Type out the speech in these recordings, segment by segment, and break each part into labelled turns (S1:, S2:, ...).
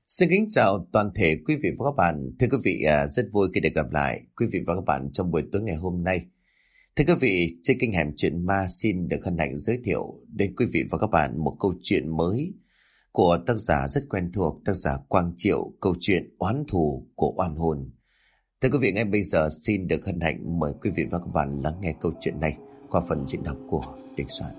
S1: Xin kính chào toàn thể quý vị và các bạn. Thưa quý vị, rất vui khi được gặp lại quý vị và các bạn trong buổi tối ngày hôm nay. Thưa quý vị, trên kênh Hẻm Chuyện Ma xin được hân hạnh giới thiệu đến quý vị và các bạn một câu chuyện mới của tác giả rất quen thuộc, tác giả Quang Triệu, câu chuyện Oán Thù của Oan Hồn. Thưa quý vị, ngay bây giờ xin được hân hạnh mời quý vị và các bạn lắng nghe câu chuyện này qua phần diễn đọc của Đình Soạn.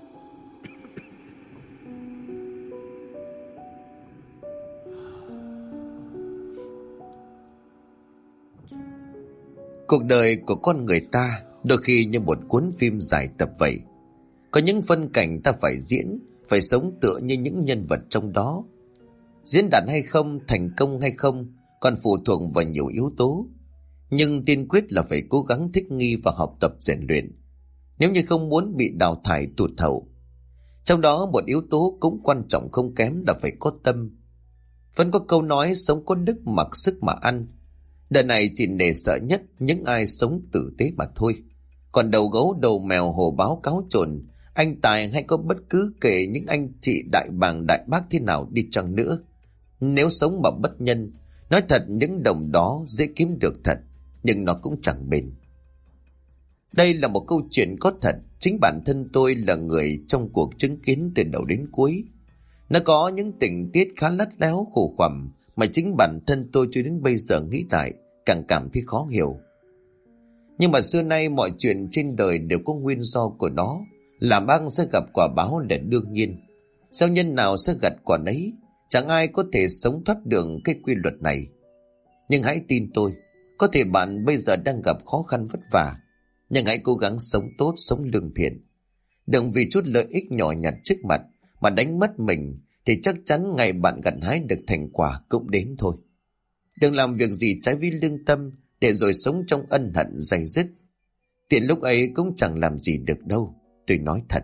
S1: Cuộc đời của con người ta đôi khi như một cuốn phim dài tập vậy. Có những phân cảnh ta phải diễn, phải sống tựa như những nhân vật trong đó. Diễn đạt hay không, thành công hay không còn phụ thuộc vào nhiều yếu tố. Nhưng tiên quyết là phải cố gắng thích nghi và học tập rèn luyện, nếu như không muốn bị đào thải tụt hậu. Trong đó một yếu tố cũng quan trọng không kém là phải có tâm. Vẫn có câu nói sống có đức mặc sức mà ăn. Đời này chỉ nể sợ nhất những ai sống tử tế mà thôi. Còn đầu gấu đầu mèo hồ báo cáo trồn, anh tài hay có bất cứ kể những anh chị đại bàng đại bác thế nào đi chăng nữa, nếu sống mà bất nhân, nói thật những đồng đó dễ kiếm được thật, nhưng nó cũng chẳng bền. Đây là một câu chuyện có thật. Chính bản thân tôi là người trong cuộc chứng kiến từ đầu đến cuối. Nó có những tình tiết khá lắt léo khổ khoằm mà chính bản thân tôi cho đến bây giờ nghĩ lại càng cảm thấy khó hiểu. Nhưng mà xưa nay mọi chuyện trên đời đều có nguyên do của nó. Làm ăn sẽ gặp quả báo là đương nhiên. Sao nhân nào sẽ gặt quả nấy, chẳng ai có thể sống thoát được cái quy luật này. Nhưng hãy tin tôi, có thể bạn bây giờ đang gặp khó khăn vất vả, nhưng hãy cố gắng sống tốt, sống lương thiện. Đừng vì chút lợi ích nhỏ nhặt trước mặt mà đánh mất mình, thì chắc chắn ngày bạn gặt hái được thành quả cũng đến thôi. Đừng làm việc gì trái với lương tâm để rồi sống trong ân hận day dứt. Tiền lúc ấy cũng chẳng làm gì được đâu, tôi nói thật.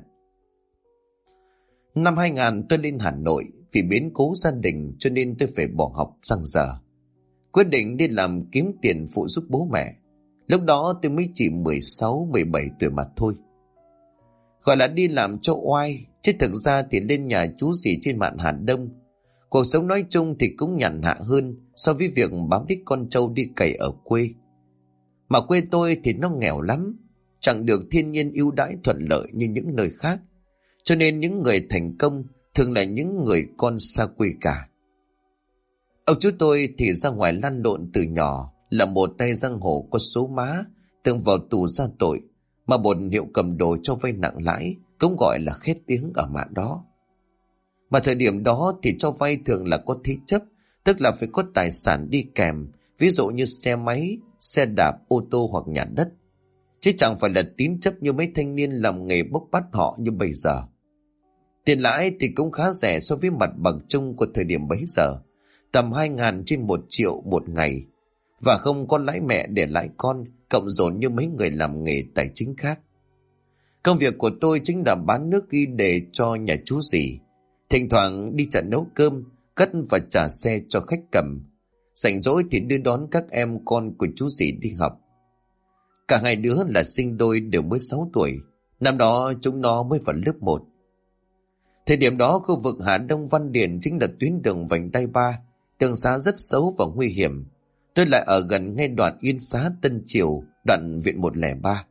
S1: Năm 2000 tôi lên Hà Nội. Vì biến cố gia đình cho nên tôi phải bỏ học sang giờ. Quyết định đi làm kiếm tiền phụ giúp bố mẹ. Lúc đó tôi mới chỉ 16-17 tuổi mà thôi. Gọi là đi làm cho oai, chứ thực ra thì lên nhà chú rể trên mạn Hà Đông. Cuộc sống nói chung thì cũng nhàn hạ hơn so với việc bám đít con trâu đi cày ở quê. Mà quê tôi thì nó nghèo lắm, chẳng được thiên nhiên ưu đãi thuận lợi như những nơi khác. Cho nên những người thành công thường là những người con xa quê cả. Ông chú tôi thì ra ngoài lăn lộn từ nhỏ, là một tay giang hồ có số má, từng vào tù ra tội, mà một hiệu cầm đồ cho vay nặng lãi, cũng gọi là khét tiếng ở mạn đó. Mà thời điểm đó thì cho vay thường là có thế chấp, tức là phải có tài sản đi kèm, ví dụ như xe máy, xe đạp, ô tô hoặc nhà đất. Chứ chẳng phải là tín chấp như mấy thanh niên làm nghề bốc bắt họ như bây giờ. Tiền lãi thì cũng khá rẻ so với mặt bằng chung của thời điểm bấy giờ, tầm 2.000 trên 1 triệu một ngày, và không có lãi mẹ để lãi con, cộng dồn như mấy người làm nghề tài chính khác. Công việc của tôi chính là bán nước ghi đề cho nhà chú rể, thỉnh thoảng đi chợ nấu cơm, cất và trả xe cho khách cầm. Rảnh rỗi thì đưa đón các em con của chú rể đi học. Cả hai đứa là sinh đôi, đều mới 6 tuổi. Năm đó chúng nó mới vào lớp 1. Thời điểm đó khu vực Hà Đông Văn Điển chính là tuyến đường vành đai 3, đường xá rất xấu và nguy hiểm. Tôi lại ở gần ngay đoạn Yên Xá Tân Triều, đoạn Viện 103.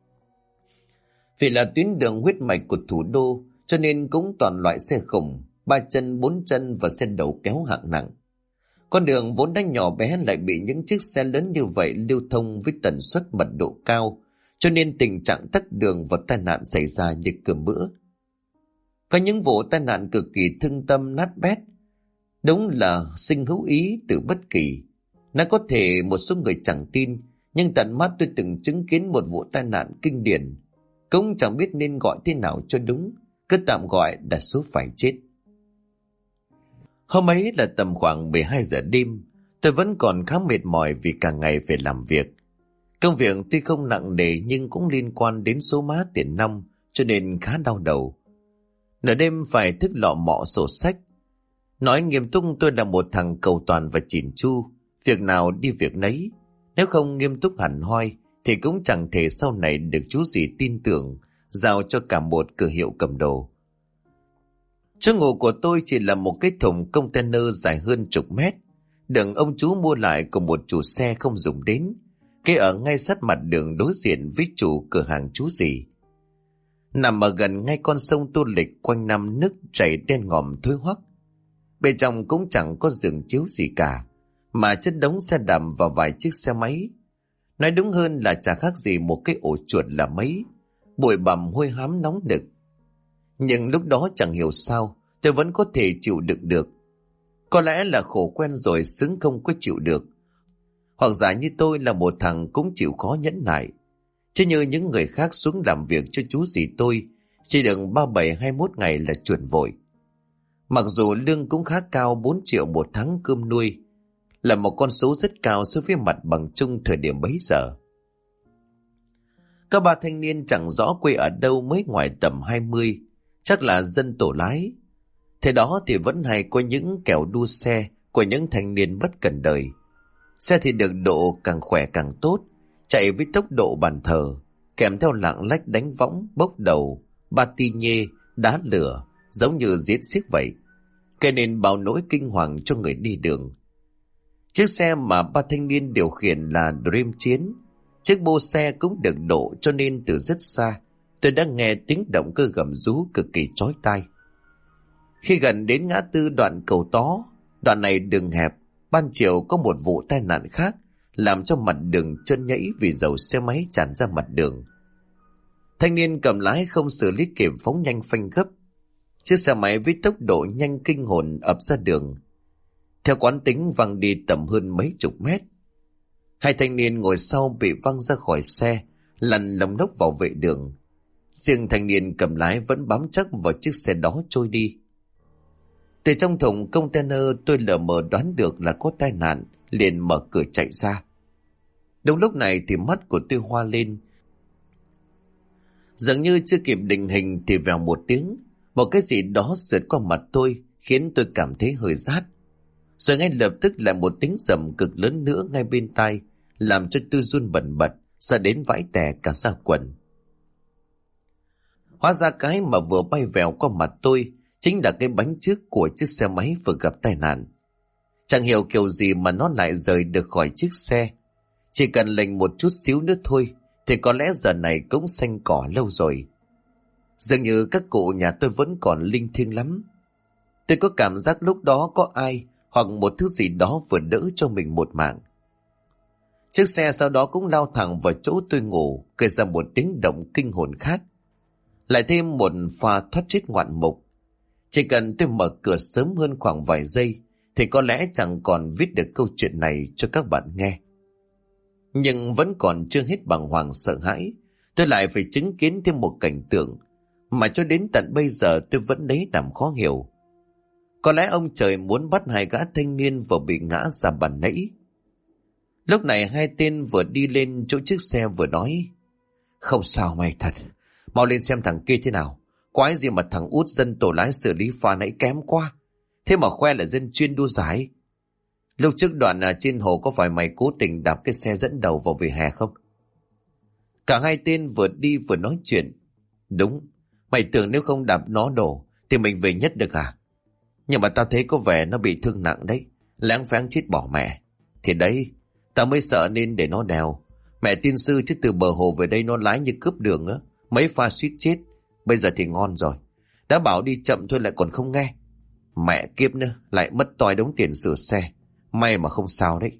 S1: Vì là tuyến đường huyết mạch của thủ đô, cho nên cũng toàn loại xe khủng, 3 chân 4 chân và xe đầu kéo hạng nặng. Con đường vốn đã nhỏ bé lại bị những chiếc xe lớn như vậy lưu thông với tần suất mật độ cao, cho nên tình trạng tắc đường và tai nạn xảy ra như cơm bữa. Có những vụ tai nạn cực kỳ thương tâm nát bét, đúng là sinh hữu ý từ bất kỳ. Nó có thể một số người chẳng tin, nhưng tận mắt tôi từng chứng kiến một vụ tai nạn kinh điển. Cũng chẳng biết nên gọi thế nào cho đúng, cứ tạm gọi là số phải chết. Hôm ấy là tầm khoảng 12 giờ đêm, tôi vẫn còn khá mệt mỏi vì cả ngày phải làm việc. Công việc tuy không nặng nề nhưng cũng liên quan đến số má tiền nong, cho nên khá đau đầu. Nửa đêm phải thức lọ mọ sổ sách. Nói nghiêm túc tôi là một thằng cầu toàn và chỉn chu, việc nào đi việc nấy. Nếu không nghiêm túc hẳn hoi thì cũng chẳng thể sau này được chú rể tin tưởng giao cho cả một cửa hiệu cầm đồ. Chỗ ngủ của tôi chỉ là một cái thùng container dài hơn chục mét. Đường ông chú mua lại của một chủ xe không dùng đến, cái ở ngay sát mặt đường đối diện với chủ cửa hàng chú rể. Nằm ở gần ngay con sông Tô Lịch, quanh năm nước chảy đen ngòm thối hoắc. Bên trong cũng chẳng có giường chiếu gì cả, mà chất đống xe đạp và vài chiếc xe máy. Nói đúng hơn là chả khác gì một cái ổ chuột là mấy, bụi bặm hôi hám nóng nực. Nhưng lúc đó chẳng hiểu sao tôi vẫn có thể chịu đựng được. Có lẽ là khổ quen rồi xứng không có chịu được. Hoặc giả như tôi là một thằng cũng chịu khó nhẫn nại. Chứ như những người khác xuống làm việc cho chú dì tôi chỉ được 37-21 ngày là chuẩn vội. Mặc dù lương cũng khá cao, 4 triệu một tháng cơm nuôi, là một con số rất cao so với mặt bằng chung thời điểm bấy giờ. Các ba thanh niên chẳng rõ quê ở đâu mới ngoài tầm 20, chắc là dân tổ lái. Thế đó thì vẫn hay có những kẻo đua xe của những thanh niên bất cần đời. Xe thì được độ càng khỏe càng tốt, chạy với tốc độ bàn thờ, kèm theo lạng lách đánh võng, bốc đầu, ba ti nhê, đá lửa, giống như diễn xiếc vậy, gây nên bao nỗi kinh hoàng cho người đi đường. Chiếc xe mà ba thanh niên điều khiển là Dream Chiến. Chiếc bô xe cũng được độ, cho nên từ rất xa tôi đã nghe tiếng động cơ gầm rú cực kỳ chói tai. Khi gần đến ngã tư đoạn cầu Tó, đoạn này đường hẹp, ban chiều có một vụ tai nạn khác làm cho mặt đường trơn nhẫy vì dầu xe máy tràn ra mặt đường. Thanh niên cầm lái không xử lý kịp, phóng nhanh phanh gấp. Chiếc xe máy với tốc độ nhanh kinh hồn ập ra đường, theo quán tính văng đi tầm hơn mấy chục mét. Hai thanh niên ngồi sau bị văng ra khỏi xe, lăn lông lốc vào vệ đường. Riêng thanh niên cầm lái vẫn bám chắc vào chiếc xe đó trôi đi. Từ trong thùng container tôi lờ mờ đoán được là có tai nạn, liền mở cửa chạy ra. Đúng lúc này thì mắt của tôi hoa lên. Dường như chưa kịp định hình thì vèo một tiếng, một cái gì đó sượt qua mặt tôi khiến tôi cảm thấy hơi rát. Rồi ngay lập tức lại một tiếng rầm cực lớn nữa ngay bên tai, làm cho tôi run bần bật, sợ đến vãi tè cả da quần. Hóa ra cái mà vừa bay vèo qua mặt tôi chính là cái bánh trước của chiếc xe máy vừa gặp tai nạn. Chẳng hiểu kiểu gì mà nó lại rời được khỏi chiếc xe. Chỉ cần lệnh một chút xíu nữa thôi thì có lẽ giờ này cũng xanh cỏ lâu rồi. Dường như các cụ nhà tôi vẫn còn linh thiêng lắm. Tôi có cảm giác lúc đó có ai hoặc một thứ gì đó vừa đỡ cho mình một mạng. Chiếc xe sau đó cũng lao thẳng vào chỗ tôi ngủ, gây ra một tiếng động kinh hồn khác. Lại thêm một pha thoát chết ngoạn mục. Chỉ cần tôi mở cửa sớm hơn khoảng vài giây thì có lẽ chẳng còn viết được câu chuyện này cho các bạn nghe. Nhưng vẫn còn chưa hết bàng hoàng sợ hãi, tôi lại phải chứng kiến thêm một cảnh tượng mà cho đến tận bây giờ tôi vẫn lấy làm khó hiểu. Có lẽ ông trời muốn bắt hai gã thanh niên vừa bị ngã ra bàn nãy. Lúc này hai tên vừa đi lên chỗ chiếc xe vừa nói: "Không sao mày thật, mau lên xem thằng kia thế nào. Quái gì mà thằng út dân tổ lái xử lý pha nãy kém quá, thế mà khoe là dân chuyên đua giải. Lúc trước đoạn trên hồ có phải mày cố tình đạp cái xe dẫn đầu vào vỉa hè không?" Cả hai tên vừa đi vừa nói chuyện. "Đúng, mày tưởng nếu không đạp nó đổ thì mình về nhất được à? Nhưng mà tao thấy có vẻ nó bị thương nặng đấy, láng pháng chết bỏ mẹ. Thì đấy, tao mới sợ nên để nó đèo. Mẹ tin sư chứ từ bờ hồ về đây nó lái như cướp đường á, mấy pha suýt chết. Bây giờ thì ngon rồi, đã bảo đi chậm thôi lại còn không nghe. Mẹ kiếp nữa, lại mất toi đống tiền sửa xe. May mà không sao đấy."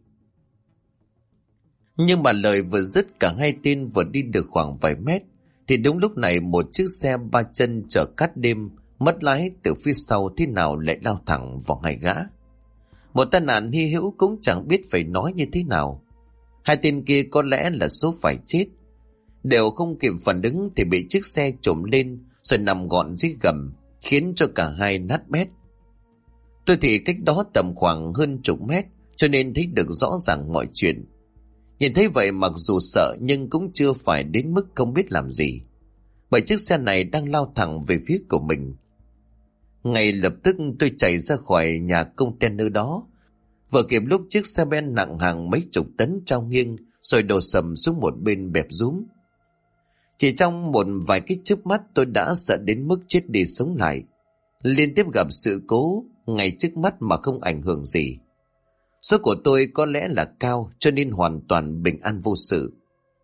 S1: Nhưng mà lời vừa dứt, cả hai tên vừa đi được khoảng vài mét thì đúng lúc này một chiếc xe ba chân chở cát đêm mất lái từ phía sau thế nào lại lao thẳng vào hai gã. Một tai nạn hy hữu cũng chẳng biết phải nói như thế nào. Hai tên kia có lẽ là số phải chết. Đều không kịp phản ứng thì bị chiếc xe trồm lên rồi nằm gọn dưới gầm, khiến cho cả hai nát bét. Tôi thì cách đó tầm khoảng hơn chục mét, cho nên thấy được rõ ràng mọi chuyện. Nhìn thấy vậy mặc dù sợ nhưng cũng chưa phải đến mức không biết làm gì, bởi chiếc xe này đang lao thẳng về phía của mình. Ngay lập tức tôi chạy ra khỏi nhà container đó, vừa kịp lúc chiếc xe ben nặng hàng mấy chục tấn trao nghiêng rồi đổ sầm xuống một bên bẹp rúm. Chỉ trong một vài cái chớp mắt tôi đã sợ đến mức chết đi sống lại. Liên tiếp gặp sự cố ngay trước mắt mà không ảnh hưởng gì. Số của tôi có lẽ là cao cho nên hoàn toàn bình an vô sự.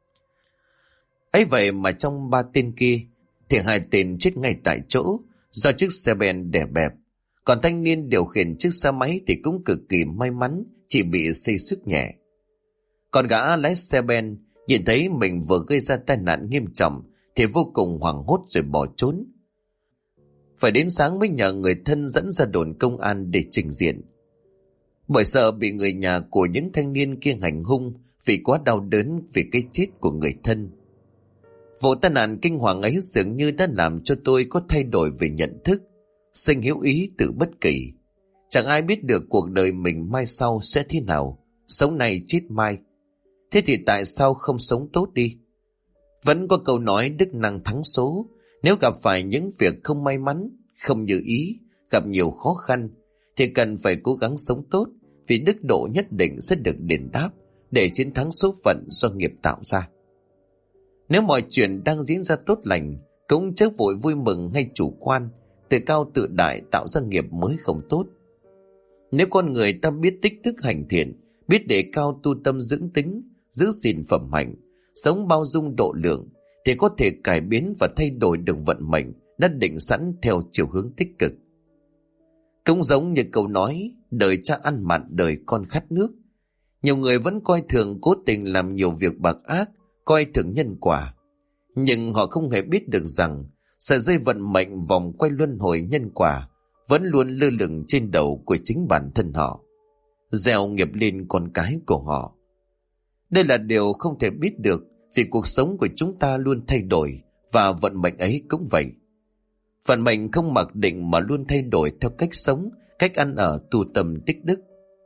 S1: Ấy vậy mà trong 3 tên kia thì 2 tên chết ngay tại chỗ do chiếc xe ben đè bẹp. Còn thanh niên điều khiển chiếc xe máy thì cũng cực kỳ may mắn, chỉ bị xây xước nhẹ. Còn gã lái xe ben nhìn thấy mình vừa gây ra tai nạn nghiêm trọng thì vô cùng hoảng hốt rồi bỏ trốn. Phải đến sáng mới nhờ người thân dẫn ra đồn công an để trình diện. Bởi sợ bị người nhà của những thanh niên kia hành hung vì quá đau đớn vì cái chết của người thân. Vụ tai nạn kinh hoàng ấy dường như đã làm cho tôi có thay đổi về nhận thức, sinh hiếu ý từ bất kỳ. Chẳng ai biết được cuộc đời mình mai sau sẽ thế nào, sống này chết mai. Thế thì tại sao không sống tốt đi? Vẫn có câu nói đức năng thắng số. Nếu gặp phải những việc không may mắn, không như ý, gặp nhiều khó khăn, thì cần phải cố gắng sống tốt, vì đức độ nhất định sẽ được đền đáp để chiến thắng số phận do nghiệp tạo ra. Nếu mọi chuyện đang diễn ra tốt lành, cũng chớ vội vui mừng hay chủ quan, tự cao tự đại tạo ra nghiệp mới không tốt. Nếu con người ta biết tích đức hành thiện, biết đề cao tu tâm dưỡng tính, giữ gìn phẩm hạnh, sống bao dung độ lượng, thì có thể cải biến và thay đổi được vận mệnh đã định sẵn theo chiều hướng tích cực. Cũng giống như câu nói, đời cha ăn mặn đời con khát nước. Nhiều người vẫn coi thường cố tình làm nhiều việc bạc ác, coi thường nhân quả. Nhưng họ không hề biết được rằng sợi dây vận mệnh vòng quay luân hồi nhân quả vẫn luôn lơ lửng trên đầu của chính bản thân họ, gieo nghiệp lên con cái của họ. Đây là điều không thể biết được, vì cuộc sống của chúng ta luôn thay đổi, và vận mệnh ấy cũng vậy. Vận mệnh không mặc định mà luôn thay đổi theo cách sống, cách ăn ở, tu tâm tích đức.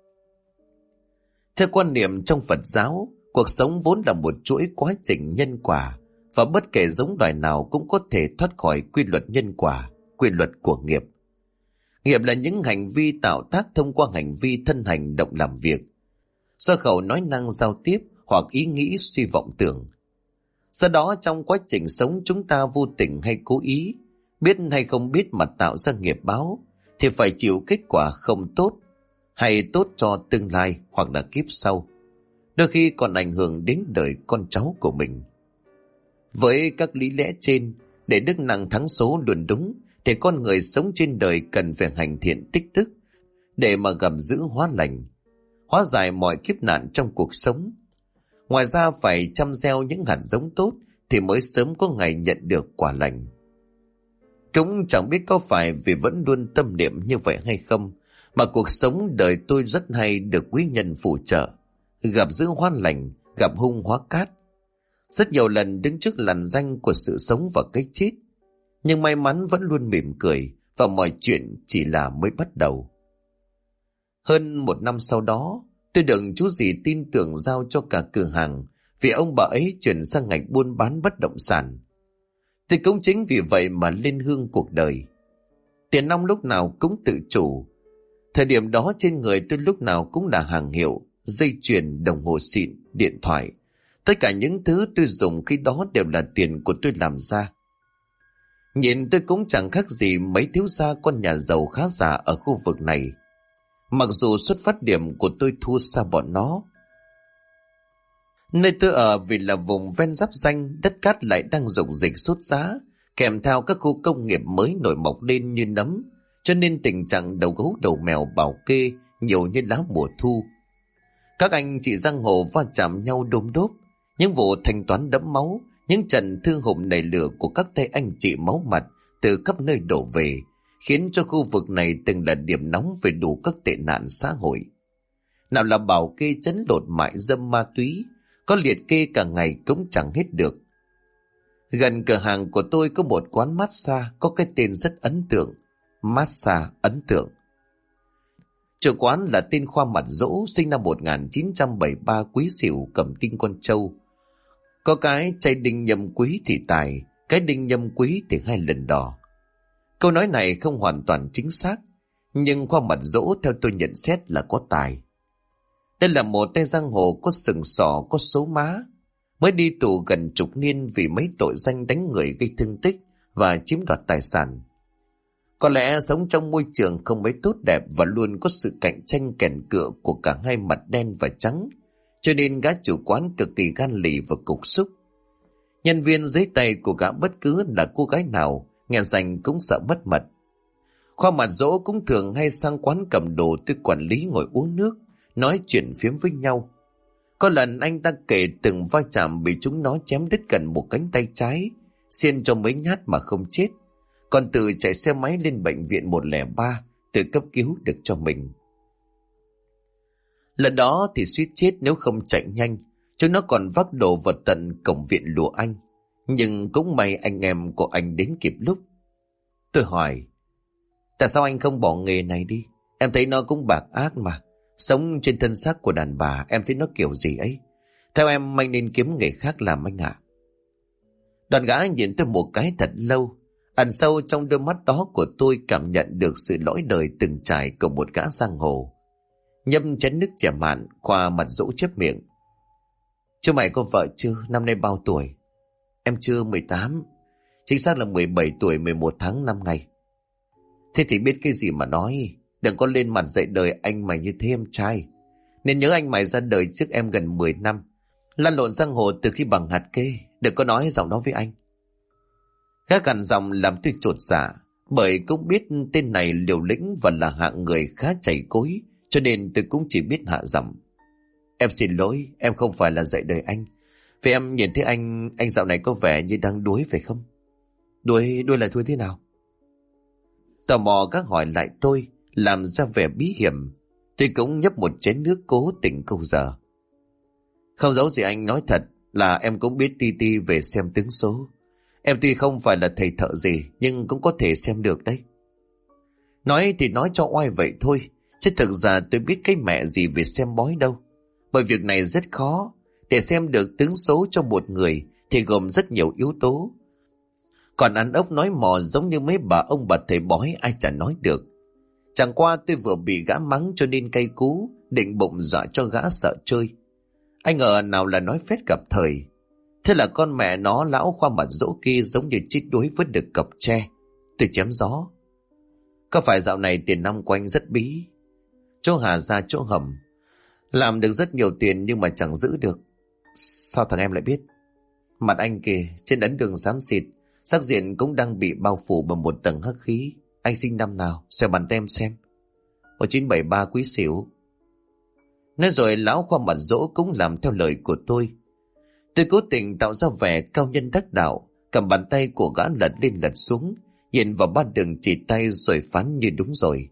S1: Theo quan niệm trong Phật giáo, cuộc sống vốn là một chuỗi quá trình nhân quả, và bất kể giống loài nào cũng có thể thoát khỏi quy luật nhân quả, quy luật của nghiệp. Nghiệp là những hành vi tạo tác thông qua hành vi thân hành động làm việc, do khẩu nói năng giao tiếp hoặc ý nghĩ suy vọng tưởng. Do đó trong quá trình sống chúng ta vô tình hay cố ý, biết hay không biết mà tạo ra nghiệp báo, thì phải chịu kết quả không tốt, hay tốt cho tương lai hoặc là kiếp sau, đôi khi còn ảnh hưởng đến đời con cháu của mình. Với các lý lẽ trên, để đức năng thắng số luôn đúng, thì con người sống trên đời cần phải hành thiện tích đức, để mà gặp giữ hóa lành, hóa giải mọi kiếp nạn trong cuộc sống. Ngoài ra phải chăm gieo những hạt giống tốt thì mới sớm có ngày nhận được quả lành. Cũng chẳng biết có phải vì vẫn luôn tâm niệm như vậy hay không, mà cuộc sống đời tôi rất hay được quý nhân phù trợ, gặp giữ hóa lành, gặp hung hóa cát. Rất nhiều lần đứng trước lằn ranh của sự sống và cái chết, nhưng may mắn vẫn luôn mỉm cười, và mọi chuyện chỉ là mới bắt đầu. Hơn 1 năm sau đó, tôi được chú rể tin tưởng giao cho cả cửa hàng, vì ông bà ấy chuyển sang ngành buôn bán bất động sản. Tôi cũng chính vì vậy mà lên hương cuộc đời. Tiền nong lúc nào cũng tự chủ. Thời điểm đó trên người tôi lúc nào cũng là hàng hiệu, dây chuyền, đồng hồ xịn, điện thoại. Tất cả những thứ tôi dùng khi đó đều là tiền của tôi làm ra. Nhìn tôi cũng chẳng khác gì mấy thiếu gia con nhà giàu khá giả ở khu vực này, mặc dù xuất phát điểm của tôi thua xa bọn nó. Nơi tôi ở vì là vùng ven giáp ranh, đất cát lại đang rụng dịch sốt giá, kèm theo các khu công nghiệp mới nổi mọc lên như nấm, cho nên tình trạng đầu gấu đầu mèo bảo kê nhiều như lá mùa thu. Các anh chị giang hồ va chạm nhau đôm đốp, những vụ thanh toán đẫm máu, những trận thương hùng nảy lửa của các tay anh chị máu mặt từ khắp nơi đổ về, khiến cho khu vực này từng là điểm nóng về đủ các tệ nạn xã hội. Nào là bảo kê trấn lột mại dâm ma túy, có liệt kê cả ngày cũng chẳng hết được. Gần cửa hàng của tôi có một quán massage có cái tên rất ấn tượng, Massage Ấn Tượng. Chủ quán là tên Khoa Mặt Dỗ, sinh năm 1973, Quý Sửu, cầm tinh con trâu. Có cái chay đinh nhâm quý thì tài, cái đinh nhâm quý thì 2 lần đỏ. Câu nói này không hoàn toàn chính xác, nhưng Khoa Mặt Dỗ theo tôi nhận xét là có tài. Đây là một tay giang hồ có sừng sỏ, có số má, mới đi tù gần chục niên vì mấy tội danh đánh người gây thương tích và chiếm đoạt tài sản. Có lẽ sống trong môi trường không mấy tốt đẹp và luôn có sự cạnh tranh kèn cựa của cả hai mặt đen và trắng, cho nên gã chủ quán cực kỳ gan lì và cục xúc. Nhân viên dưới tay của gã bất cứ là cô gái nào nghe danh cũng sợ mất mật. Khoa Mặt Dỗ cũng thường hay sang quán cầm đồ tới quản lý ngồi uống nước, nói chuyện phiếm với nhau. Có lần anh ta kể từng va chạm bị chúng nó chém đứt gần một cánh tay trái, xiên cho mấy nhát mà không chết, còn tự chạy xe máy lên bệnh viện 103 tự cấp cứu được cho mình. Lần đó thì suýt chết nếu không chạy nhanh, chúng nó còn vác đồ vào tận cổng viện lùa anh. Nhưng cũng may anh em của anh đến kịp lúc. Tôi hỏi, tại sao anh không bỏ nghề này đi? Em thấy nó cũng bạc ác mà. Sống trên thân xác của đàn bà, em thấy nó kiểu gì ấy. Theo em, anh nên kiếm nghề khác làm anh ạ. Đoàn gã nhìn tôi một cái thật lâu. Ẩn sâu trong đôi mắt đó của tôi cảm nhận được sự lõi đời từng trải của một gã giang hồ. Nhâm chén nước chè mặn, Khoa Mặt Dỗ chép miệng. Chú mày có vợ chưa? Năm nay bao tuổi? Em chưa, 18. Chính xác là 17 tuổi 11 tháng 5 ngày. Thế thì biết cái gì mà nói. Đừng có lên mặt dạy đời anh mày như thế em trai. Nên nhớ anh mày ra đời trước em gần 10 năm. Lăn lộn giang hồ từ khi bằng hạt kê. Đừng có nói giọng đó với anh. Gã gằn giọng làm tôi chột dạ, bởi cũng biết tên này liều lĩnh và là hạng người khá chảy cối, cho nên tôi cũng chỉ biết hạ giọng. Em xin lỗi, em không phải là dạy đời anh. Vì em nhìn thấy anh dạo này có vẻ như đang đuối phải không? Đuối là thua thế nào? Tò mò các hỏi lại tôi, làm ra vẻ bí hiểm. Tôi cũng nhấp một chén nước cố tỉnh câu giờ. Không giấu gì anh, nói thật là em cũng biết ti ti về xem tướng số. Em tuy không phải là thầy thợ gì, nhưng cũng có thể xem được đấy. Nói thì nói cho oai vậy thôi, chứ thực ra tôi biết cái mẹ gì về xem bói đâu. Bởi việc này rất khó. Để xem được tướng số cho một người thì gồm rất nhiều yếu tố. Còn ăn ốc nói mò giống như mấy bà ông bà thầy bói ai chả nói được. Chẳng qua tôi vừa bị gã mắng cho nên cay cú, định bụng dọa cho gã sợ chơi. Anh ngờ nào là nói phét gặp thời. Thế là con mẹ nó lão Khoa Mặt Dỗ kia giống như chít đuối vứt được cặp tre. Tôi chém gió. Có phải dạo này tiền năm của anh rất bí? Chỗ Hà ra chỗ hầm. Làm được rất nhiều tiền nhưng mà chẳng giữ được. Sao thằng em lại biết? Mặt anh kìa, trên ấn đường xám xịt, sắc diện cũng đang bị bao phủ bằng một tầng hắc khí. Anh sinh năm nào? Xoay bàn tay em xem. 1973 Quý Sửu. Nói rồi lão Khoa Mặt Dỗ cũng làm theo lời của tôi. Tôi cố tình tạo ra vẻ cao nhân đắc đạo, cầm bàn tay của gã lật lên lật xuống, nhìn vào ba đường chỉ tay rồi phán như đúng rồi.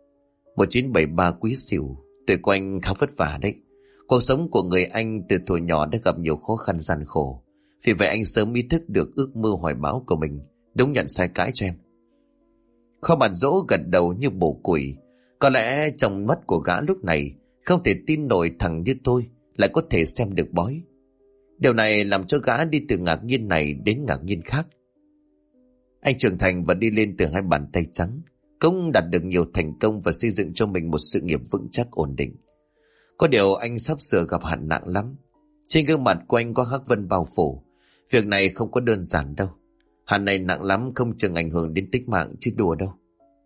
S1: 1973 Quý Sửu, tuổi của anh khá vất vả đấy. Cuộc sống của người anh từ thuở nhỏ đã gặp nhiều khó khăn gian khổ. Vì vậy anh sớm ý thức được ước mơ hoài bão của mình, đúng nhận sai cãi cho em. Khoa Mặt Dỗ gật đầu như bổ củi. Có lẽ trong mắt của gã lúc này không thể tin nổi thằng như tôi lại có thể xem được bói. Điều này làm cho gã đi từ ngạc nhiên này đến ngạc nhiên khác. Anh trưởng thành và đi lên từ hai bàn tay trắng, cũng đạt được nhiều thành công và xây dựng cho mình một sự nghiệp vững chắc ổn định. Có điều anh sắp sửa gặp hạn nặng lắm. Trên gương mặt của anh có hắc vân bao phủ. Việc này không có đơn giản đâu. Hạn này nặng lắm, không chừng ảnh hưởng đến tính mạng chứ đùa đâu.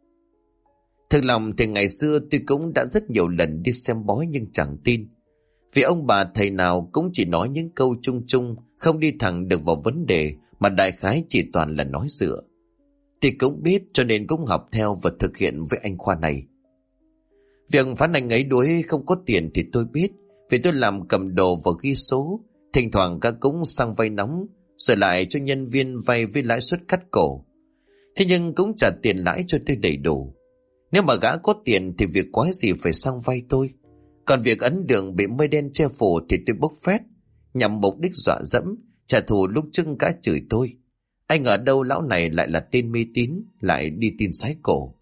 S1: Thực lòng thì ngày xưa tôi cũng đã rất nhiều lần đi xem bói nhưng chẳng tin. Vì ông bà thầy nào cũng chỉ nói những câu chung chung, không đi thẳng được vào vấn đề, mà đại khái chỉ toàn là nói dựa. Thì cũng biết cho nên cũng học theo và thực hiện với anh Khoa này. Việc phán anh ấy đuối không có tiền thì tôi biết, vì tôi làm cầm đồ và ghi số, thỉnh thoảng các cũng sang vay nóng, rồi lại cho nhân viên vay với lãi suất cắt cổ. Thế nhưng cũng trả tiền lãi cho tôi đầy đủ. Nếu mà gã có tiền thì việc quái gì phải sang vay tôi. Còn việc ấn đường bị mây đen che phủ thì tôi bốc phét, nhằm mục đích dọa dẫm, trả thù lúc trước gã chửi tôi. Anh ở đâu lão này lại là tên mê tín, lại đi tin sái cổ.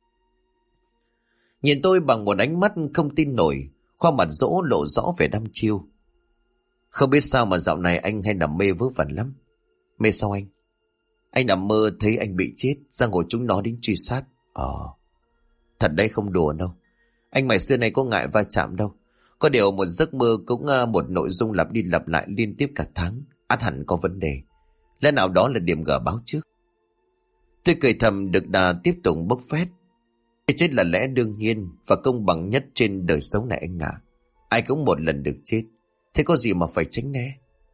S1: Nhìn tôi bằng một ánh mắt không tin nổi, Khoa Mặt Dỗ lộ rõ vẻ đăm chiêu. Không biết sao mà dạo này anh hay nằm mê vớ vẩn lắm. Mê sao anh? Anh nằm mơ thấy anh bị chết, giang hồ chúng nó đến truy sát. Thật đấy, không đùa đâu. Anh mày xưa này có ngại va chạm đâu. Có điều một giấc mơ cũng một nội dung lặp đi lặp lại liên tiếp cả tháng, ắt hẳn có vấn đề. Lẽ nào đó là điểm gỡ báo trước. Tôi cười thầm được đà tiếp tục bốc phét. Cái chết là lẽ đương nhiên và công bằng nhất trên đời sống này anh ạ. Ai cũng một lần được chết, thế có gì mà phải tránh né.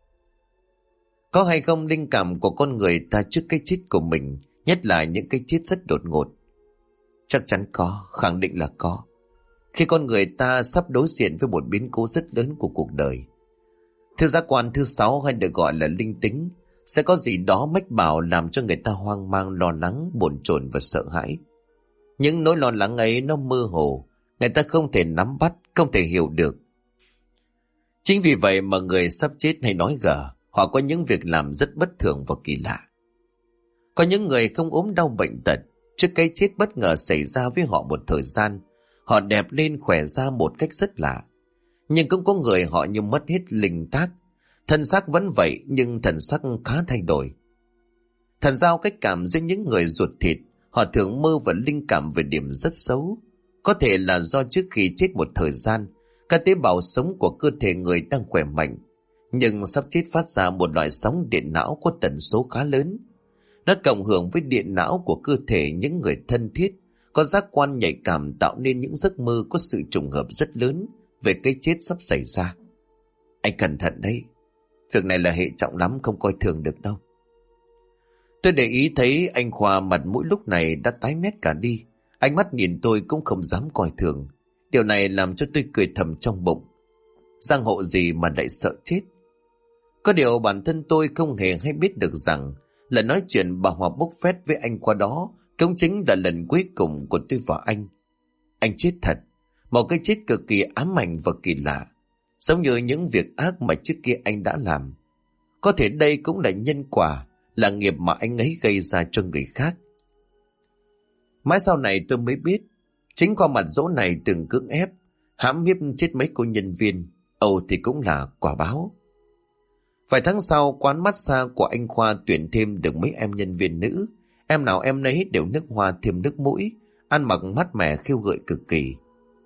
S1: Có hay không linh cảm của con người ta trước cái chết của mình, nhất là những cái chết rất đột ngột? Chắc chắn có, khẳng định là có. Khi con người ta sắp đối diện với một biến cố rất lớn của cuộc đời, thứ giác quan thứ 6 hay được gọi là linh tính sẽ có gì đó mách bảo làm cho người ta hoang mang, lo lắng, bồn chồn và sợ hãi. Những nỗi lo lắng ấy nó mơ hồ, người ta không thể nắm bắt, không thể hiểu được. Chính vì vậy mà người sắp chết hay nói gở, họ có những việc làm rất bất thường và kỳ lạ. Có những người không ốm đau bệnh tật, trước cái chết bất ngờ xảy ra với họ một thời gian, họ đẹp lên khỏe ra một cách rất lạ. Nhưng cũng có người họ như mất hết linh tác, thân xác vẫn vậy nhưng thần sắc khá thay đổi. Thần giao cách cảm giữa những người ruột thịt, họ thường mơ và linh cảm về điểm rất xấu. Có thể là do trước khi chết một thời gian, các tế bào sống của cơ thể người đang khỏe mạnh, nhưng sắp chết phát ra một loại sóng điện não có tần số khá lớn. Nó cộng hưởng với điện não của cơ thể những người thân thiết, có giác quan nhạy cảm, tạo nên những giấc mơ có sự trùng hợp rất lớn về cái chết sắp xảy ra. Anh cẩn thận đấy, việc này là hệ trọng lắm, không coi thường được đâu. Tôi để ý thấy anh Khoa mặt mũi lúc này đã tái mét cả đi. Ánh mắt nhìn tôi cũng không dám coi thường. Điều này làm cho tôi cười thầm trong bụng. Giang hộ gì mà lại sợ chết. Có điều bản thân tôi không hề hay biết được rằng là nói chuyện bà Hòa bốc phét với anh Khoa đó cũng chính là lần cuối cùng của tôi và anh. Anh chết thật, một cái chết cực kỳ ám ảnh và kỳ lạ, giống như những việc ác mà trước kia anh đã làm. Có thể đây cũng là nhân quả, là nghiệp mà anh ấy gây ra cho người khác. Mãi sau này tôi mới biết, chính qua mặt dỗ này từng cưỡng ép, hãm hiếp chết mấy cô nhân viên, thì cũng là quả báo. Vài tháng sau, quán massage của anh Khoa tuyển thêm được mấy em nhân viên nữ. Em nào em nấy đều nước hoa thêm nước mũi, ăn mặc mát mẻ khiêu gợi cực kỳ.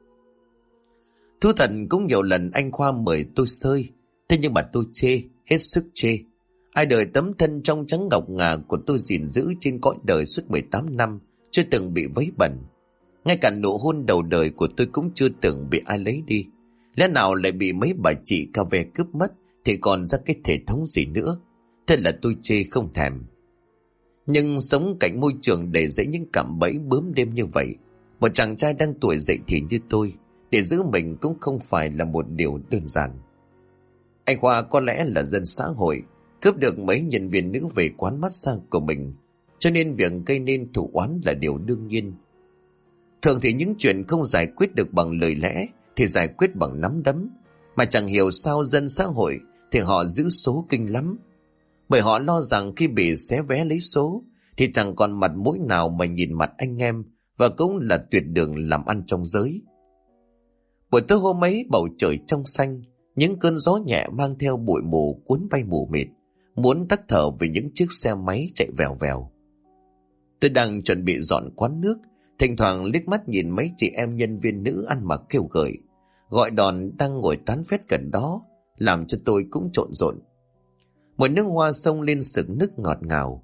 S1: Thú thật cũng nhiều lần anh Khoa mời tôi xơi, thế nhưng mà tôi chê, hết sức chê. Ai đời tấm thân trong trắng ngọc ngà của tôi gìn giữ trên cõi đời suốt 18 năm, chưa từng bị vấy bẩn. Ngay cả nụ hôn đầu đời của tôi cũng chưa từng bị ai lấy đi. Lẽ nào lại bị mấy bà chị cà ve cướp mất, thì còn ra cái thể thống gì nữa. Thế là tôi chê không thèm. Nhưng sống cạnh môi trường đầy dẫy những cạm bẫy bướm đêm như vậy, một chàng trai đang tuổi dậy thì như tôi, để giữ mình cũng không phải là một điều đơn giản. Anh Khoa có lẽ là dân xã hội, cướp được mấy nhân viên nữ về quán massage của mình, cho nên việc gây nên thù oán là điều đương nhiên. Thường thì những chuyện không giải quyết được bằng lời lẽ thì giải quyết bằng nắm đấm, mà chẳng hiểu sao dân xã hội thì họ giữ số kinh lắm. Bởi họ lo rằng khi bị xé vé lấy số thì chẳng còn mặt mũi nào mà nhìn mặt anh em, và cũng là tuyệt đường làm ăn trong giới. Buổi tối hôm ấy bầu trời trong xanh, những cơn gió nhẹ mang theo bụi mù cuốn bay mù mịt, muốn tắc thở vì những chiếc xe máy chạy vèo vèo. Tôi đang chuẩn bị dọn quán nước, thỉnh thoảng liếc mắt nhìn mấy chị em nhân viên nữ ăn mặc kêu gợi, gọi đòn đang ngồi tán phét gần đó, làm cho tôi cũng trộn rộn. Mùi nước hoa xông lên sực nức ngọt ngào.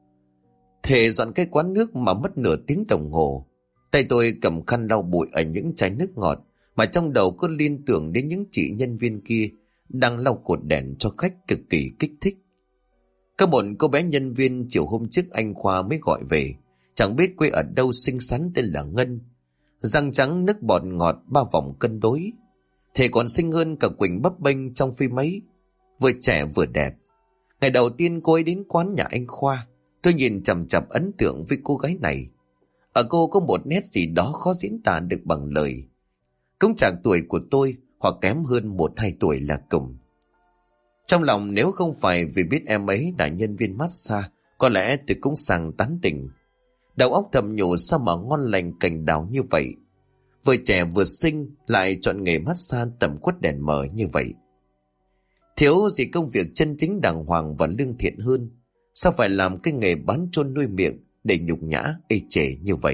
S1: Thề dọn cái quán nước mà mất nửa tiếng đồng hồ. Tay tôi cầm khăn lau bụi ở những chai nước ngọt, mà trong đầu cứ liên tưởng đến những chị nhân viên kia đang lau cột đèn cho khách, cực kỳ kích thích. Có một cô bé nhân viên chiều hôm trước anh Khoa mới gọi về, chẳng biết quê ở đâu, xinh xắn tên là Ngân, răng trắng nước bọt ngọt, 3 vòng cân đối. Thề còn xinh hơn cả Quỳnh bấp bênh trong phim ấy, vừa trẻ vừa đẹp. Ngày đầu tiên cô ấy đến quán nhà anh Khoa, tôi nhìn chằm chằm ấn tượng với cô gái này. Ở cô có một nét gì đó khó diễn tả được bằng lời. Cũng chẳng tuổi của tôi, hoặc kém hơn 1-2 tuổi là cùng. Trong lòng nếu không phải vì biết em ấy là nhân viên massage, có lẽ tôi cũng sang tán tỉnh. Đầu óc thầm nhủ sao mà ngon lành cành đào như vậy. Vừa trẻ vừa xinh lại chọn nghề massage tầm quất đèn mờ như vậy. Thiếu gì công việc chân chính đàng hoàng và lương thiện hơn. Sao phải làm cái nghề bán chôn nuôi miệng để nhục nhã ê chề như vậy?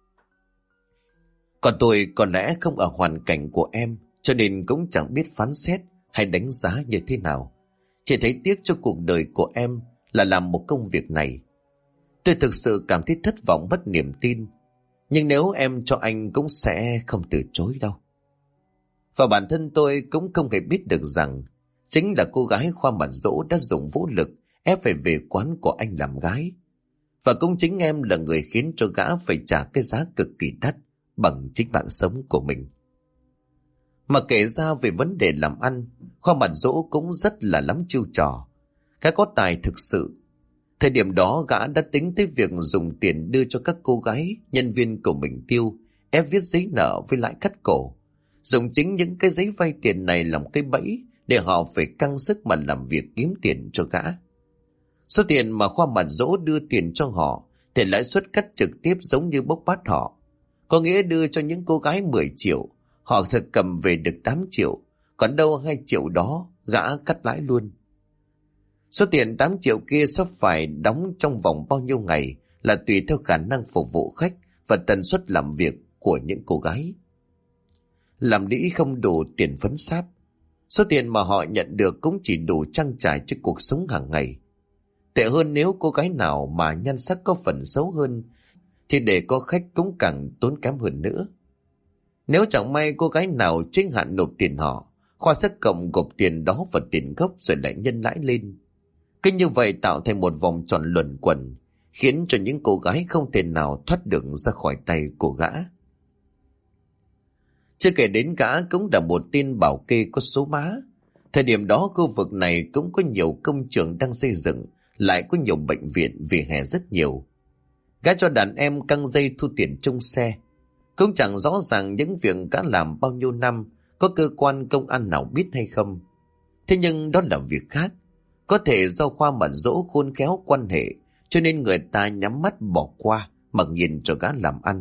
S1: Còn tôi có lẽ không ở hoàn cảnh của em, cho nên cũng chẳng biết phán xét hay đánh giá như thế nào. Chỉ thấy tiếc cho cuộc đời của em là làm một công việc này. Tôi thực sự cảm thấy thất vọng, mất niềm tin. Nhưng nếu em cho anh cũng sẽ không từ chối đâu. Và bản thân tôi cũng không hề biết được rằng chính là cô gái Khoa Mặt Dỗ đã dùng vũ lực ép phải về quán của anh làm gái. Và cũng chính em là người khiến cho gã phải trả cái giá cực kỳ đắt bằng chính mạng sống của mình. Mà kể ra về vấn đề làm ăn, Khoa Mặt Dỗ cũng rất là lắm chiêu trò. Gã có tài thực sự. Thời điểm đó gã đã tính tới việc dùng tiền đưa cho các cô gái, nhân viên của mình tiêu, ép viết giấy nợ với lãi cắt cổ. Dùng chính những cái giấy vay tiền này làm cái bẫy để họ phải căng sức mà làm việc kiếm tiền cho gã. Số tiền mà Khoa Mặt Dỗ đưa tiền cho họ thì lãi suất cắt trực tiếp giống như bốc bắt họ. Có nghĩa đưa cho những cô gái 10 triệu, họ thực cầm về được 8 triệu, còn đâu 2 triệu đó gã cắt lãi luôn. Số tiền 8 triệu kia sẽ phải đóng trong vòng bao nhiêu ngày là tùy theo khả năng phục vụ khách và tần suất làm việc của những cô gái. Làm đĩ không đủ tiền phấn sáp, số tiền mà họ nhận được cũng chỉ đủ trang trải cho cuộc sống hàng ngày. Tệ hơn nếu cô gái nào mà nhan sắc có phần xấu hơn thì để có khách cũng càng tốn kém hơn nữa. Nếu chẳng may cô gái nào chính hạn nộp tiền họ, Khoa sẽ cộng gộp tiền đó vào tiền gốc rồi lại nhân lãi lên. Cứ như vậy tạo thành một vòng tròn luẩn quẩn, khiến cho những cô gái không thể nào thoát được ra khỏi tay của gã. Chưa kể đến gã cũng là một tên bảo kê có số má. Thời điểm đó khu vực này cũng có nhiều công trường đang xây dựng, lại có nhiều bệnh viện, vỉa hè rất nhiều. Gã cho đàn em căng dây thu tiền trông xe. Cũng chẳng rõ ràng những việc gã làm bao nhiêu năm có cơ quan công an nào biết hay không. Thế nhưng đó là việc khác. Có thể do Khoa Mặt Dỗ khôn khéo quan hệ cho nên người ta nhắm mắt bỏ qua mặc nhìn cho gã làm ăn.